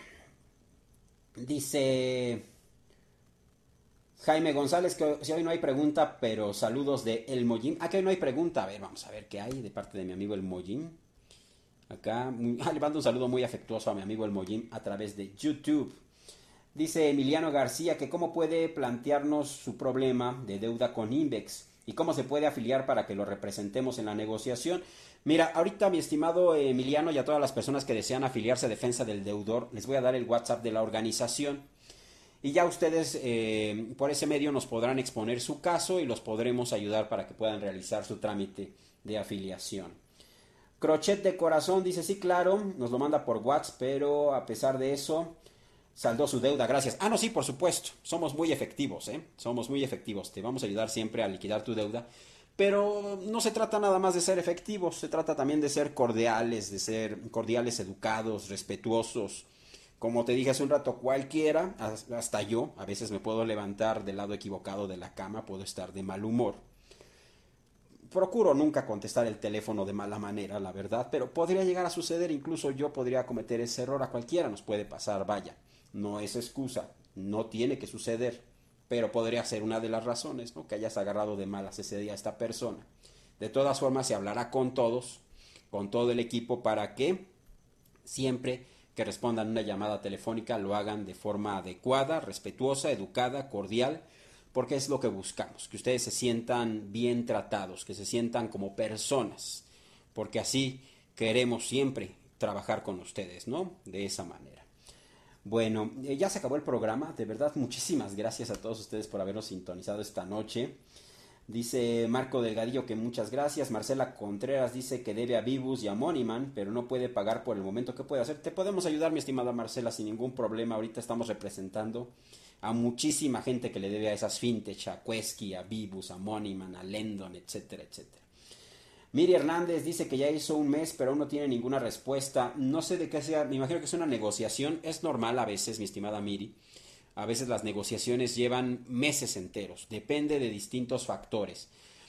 dice Jaime González que si hoy no hay pregunta, pero saludos de El Mollín. Que hoy no hay pregunta. A ver, vamos a ver qué hay de parte de mi amigo El Mollín. Acá, le mando un saludo muy afectuoso a mi amigo El Mollín a través de YouTube. Dice Emiliano García que cómo puede plantearnos su problema de deuda con Invex y cómo se puede afiliar para que lo representemos en la negociación. Mira, ahorita mi estimado Emiliano y a todas las personas que desean afiliarse a Defensa del Deudor, les voy a dar el WhatsApp de la organización y ya ustedes por ese medio nos podrán exponer su caso y los podremos ayudar para que puedan realizar su trámite de afiliación. Crochet de Corazón dice sí, claro, nos lo manda por WhatsApp, pero a pesar de eso saldó su deuda, gracias. No, sí, por supuesto, somos muy efectivos, somos muy efectivos, te vamos a ayudar siempre a liquidar tu deuda, pero no se trata nada más de ser efectivos, se trata también de ser cordiales, educados, respetuosos. Como te dije hace un rato, cualquiera, hasta yo, a veces me puedo levantar del lado equivocado de la cama, puedo estar de mal humor. Procuro nunca contestar el teléfono de mala manera, la verdad, pero podría llegar a suceder, incluso yo podría cometer ese error, a cualquiera nos puede pasar, vaya. No es excusa, no tiene que suceder, pero podría ser una de las razones, ¿no? Que hayas agarrado de malas ese día a esta persona. De todas formas, se hablará con todos, con todo el equipo, para que siempre que respondan una llamada telefónica lo hagan de forma adecuada, respetuosa, educada, cordial, porque es lo que buscamos, que ustedes se sientan bien tratados, que se sientan como personas, porque así queremos siempre trabajar con ustedes, ¿no? De esa manera. Bueno, ya se acabó el programa, de verdad muchísimas gracias a todos ustedes por habernos sintonizado esta noche. Dice Marco Delgadillo que muchas gracias. Marcela Contreras dice que debe a Vivus y a Moniman, pero no puede pagar por el momento. ¿Qué puede hacer? Te podemos ayudar, mi estimada Marcela, sin ningún problema. Ahorita estamos representando a muchísima gente que le debe a esas fintech, a Quesky, a Vivus, a Moniman, a Lendon, etcétera, etcétera. Miri Hernández dice que ya hizo un mes, pero aún no tiene ninguna respuesta. No sé de qué sea, me imagino que es una negociación. Es normal a veces, mi estimada Miri. A veces las negociaciones llevan meses enteros, depende de distintos factores.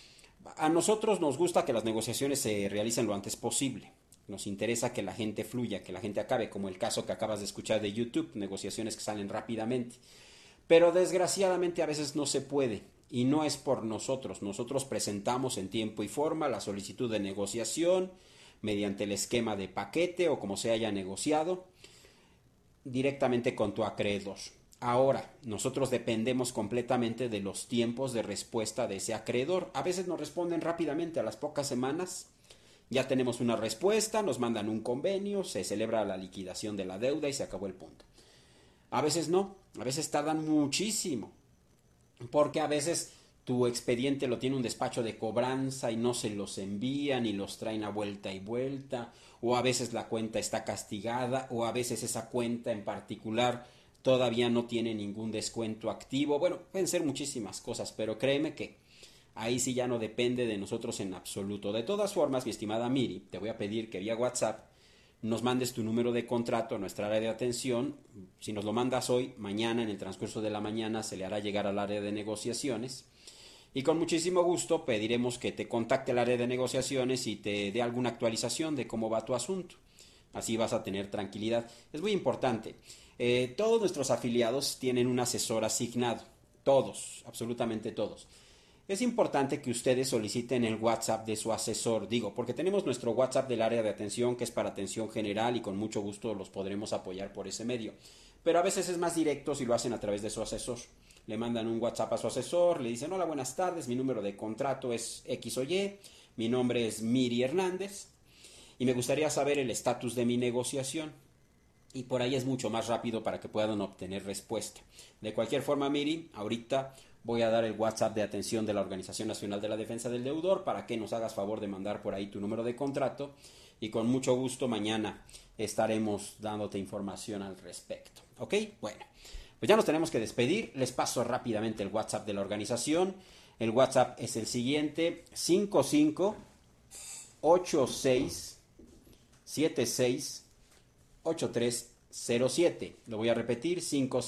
A nosotros nos gusta que las negociaciones se realicen lo antes posible. Nos interesa que la gente fluya, que la gente acabe, como el caso que acabas de escuchar de YouTube, negociaciones que salen rápidamente. Pero desgraciadamente a veces no se puede y no es por nosotros. Nosotros presentamos en tiempo y forma la solicitud de negociación mediante el esquema de paquete o como se haya negociado directamente con tu acreedor. Ahora, nosotros dependemos completamente de los tiempos de respuesta de ese acreedor. A veces nos responden rápidamente, a las pocas semanas ya tenemos una respuesta, nos mandan un convenio, se celebra la liquidación de la deuda y se acabó el punto. A veces no, a veces tardan muchísimo, porque a veces tu expediente lo tiene un despacho de cobranza y no se los envían y los traen a vuelta y vuelta, o a veces la cuenta está castigada, o a veces esa cuenta en particular todavía no tiene ningún descuento activo. Bueno, pueden ser muchísimas cosas, pero créeme que ahí sí ya no depende de nosotros en absoluto. De todas formas, mi estimada Miri, te voy a pedir que vía WhatsApp nos mandes tu número de contrato a nuestra área de atención. Si nos lo mandas hoy, mañana, en el transcurso de la mañana, se le hará llegar al área de negociaciones. Y con muchísimo gusto pediremos que te contacte el área de negociaciones y te dé alguna actualización de cómo va tu asunto. Así vas a tener tranquilidad. Es muy importante. Todos nuestros afiliados tienen un asesor asignado. Todos, absolutamente todos. Es importante que ustedes soliciten el WhatsApp de su asesor, digo, porque tenemos nuestro WhatsApp del área de atención que es para atención general y con mucho gusto los podremos apoyar por ese medio. Pero a veces es más directo si lo hacen a través de su asesor. Le mandan un WhatsApp a su asesor, le dicen: hola, buenas tardes, mi número de contrato es X o Y, mi nombre es Miri Hernández y me gustaría saber el estatus de mi negociación. Y por ahí es mucho más rápido para que puedan obtener respuesta. De cualquier forma, Miri, ahorita voy a dar el WhatsApp de atención de la Organización Nacional de la Defensa del Deudor para que nos hagas favor de mandar por ahí tu número de contrato y con mucho gusto mañana estaremos dándote información al respecto. ¿Ok? Bueno, pues ya nos tenemos que despedir. Les paso rápidamente el WhatsApp de la organización. El WhatsApp es el siguiente: 5586768307. Lo voy a repetir: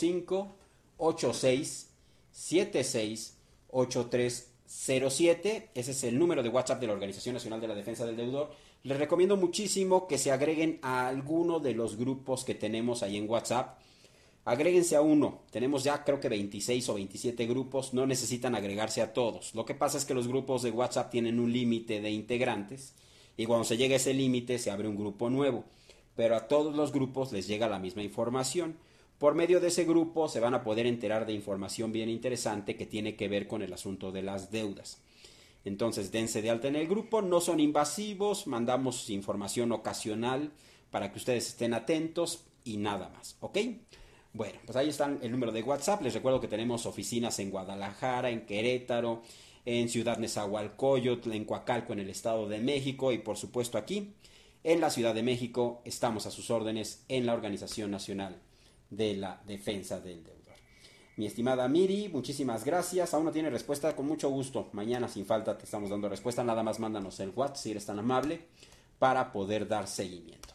5586768307. Ese es el número de WhatsApp de la Organización Nacional de la Defensa del Deudor. Les recomiendo muchísimo que se agreguen a alguno de los grupos que tenemos ahí en WhatsApp. Agréguense a uno. Tenemos ya creo que 26 o 27 grupos. No necesitan agregarse a todos. Lo que pasa es que los grupos de WhatsApp tienen un límite de integrantes y cuando se llega a ese límite se abre un grupo nuevo. Pero a todos los grupos les llega la misma información. Por medio de ese grupo se van a poder enterar de información bien interesante que tiene que ver con el asunto de las deudas. Entonces dense de alta en el grupo, no son invasivos, mandamos información ocasional para que ustedes estén atentos y nada más, ¿ok? Bueno, pues ahí está el número de WhatsApp. Les recuerdo que tenemos oficinas en Guadalajara, en Querétaro, en Ciudad Nezahualcóyotl, en Coacalco, en el Estado de México y por supuesto aquí en la Ciudad de México. Estamos a sus órdenes en la Organización Nacional de la Defensa del Deudor. Mi estimada Miri, muchísimas gracias. Aún no tiene respuesta, con mucho gusto. Mañana sin falta te estamos dando respuesta. Nada más mándanos el WhatsApp si eres tan amable para poder dar seguimiento.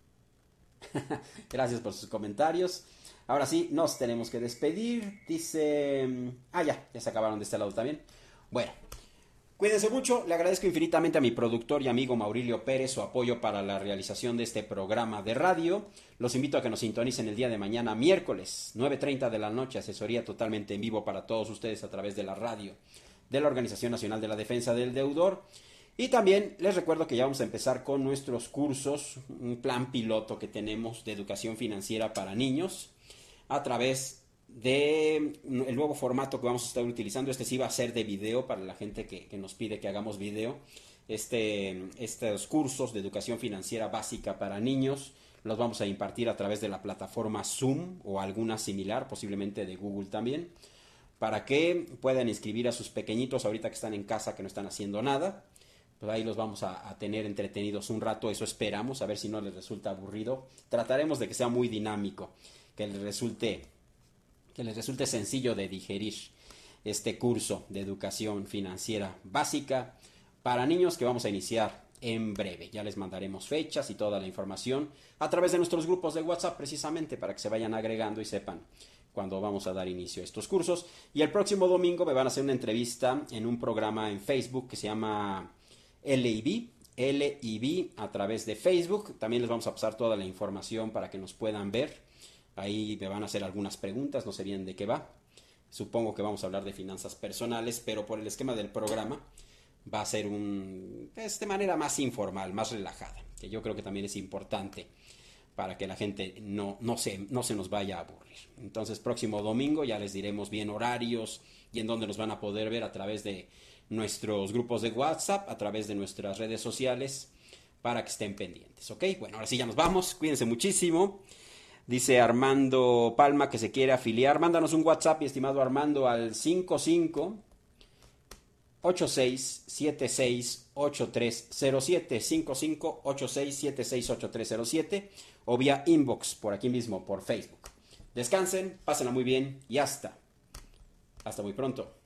Gracias por sus comentarios. Ahora sí, nos tenemos que despedir. Dice... ya se acabaron de este lado también. Bueno, cuídense mucho. Le agradezco infinitamente a mi productor y amigo Maurilio Pérez su apoyo para la realización de este programa de radio. Los invito a que nos sintonicen el día de mañana, miércoles, 9:30 de la noche. Asesoría totalmente en vivo para todos ustedes a través de la radio de la Organización Nacional de la Defensa del Deudor. Y también les recuerdo que ya vamos a empezar con nuestros cursos, un plan piloto que tenemos de educación financiera para niños a través de el nuevo formato que vamos a estar utilizando. Este sí va a ser de video para la gente que nos pide que hagamos video. Estos cursos de educación financiera básica para niños los vamos a impartir a través de la plataforma Zoom o alguna similar, posiblemente de Google también, para que puedan inscribir a sus pequeñitos ahorita que están en casa, que no están haciendo nada. Pues ahí los vamos a tener entretenidos un rato, eso esperamos, a ver si no les resulta aburrido. Trataremos de que sea muy dinámico, que les resulte sencillo de digerir este curso de educación financiera básica para niños que vamos a iniciar en breve. Ya les mandaremos fechas y toda la información a través de nuestros grupos de WhatsApp, precisamente para que se vayan agregando y sepan cuando vamos a dar inicio a estos cursos. Y el próximo domingo me van a hacer una entrevista en un programa en Facebook que se llama LIB a través de Facebook. También les vamos a pasar toda la información para que nos puedan ver. Ahí me van a hacer algunas preguntas, no sé bien de qué va. Supongo que vamos a hablar de finanzas personales, pero por el esquema del programa va a ser de manera más informal, más relajada, que yo creo que también es importante para que la gente no se nos vaya a aburrir. Entonces, próximo domingo ya les diremos bien horarios y en dónde nos van a poder ver a través de nuestros grupos de WhatsApp, a través de nuestras redes sociales, para que estén pendientes, ¿ok? Bueno, ahora sí ya nos vamos, cuídense muchísimo. Dice Armando Palma que se quiere afiliar. Mándanos un WhatsApp, mi estimado Armando, al 55-8676-8307, 55-8676-8307, o vía inbox por aquí mismo, por Facebook. Descansen, pásenla muy bien y hasta muy pronto.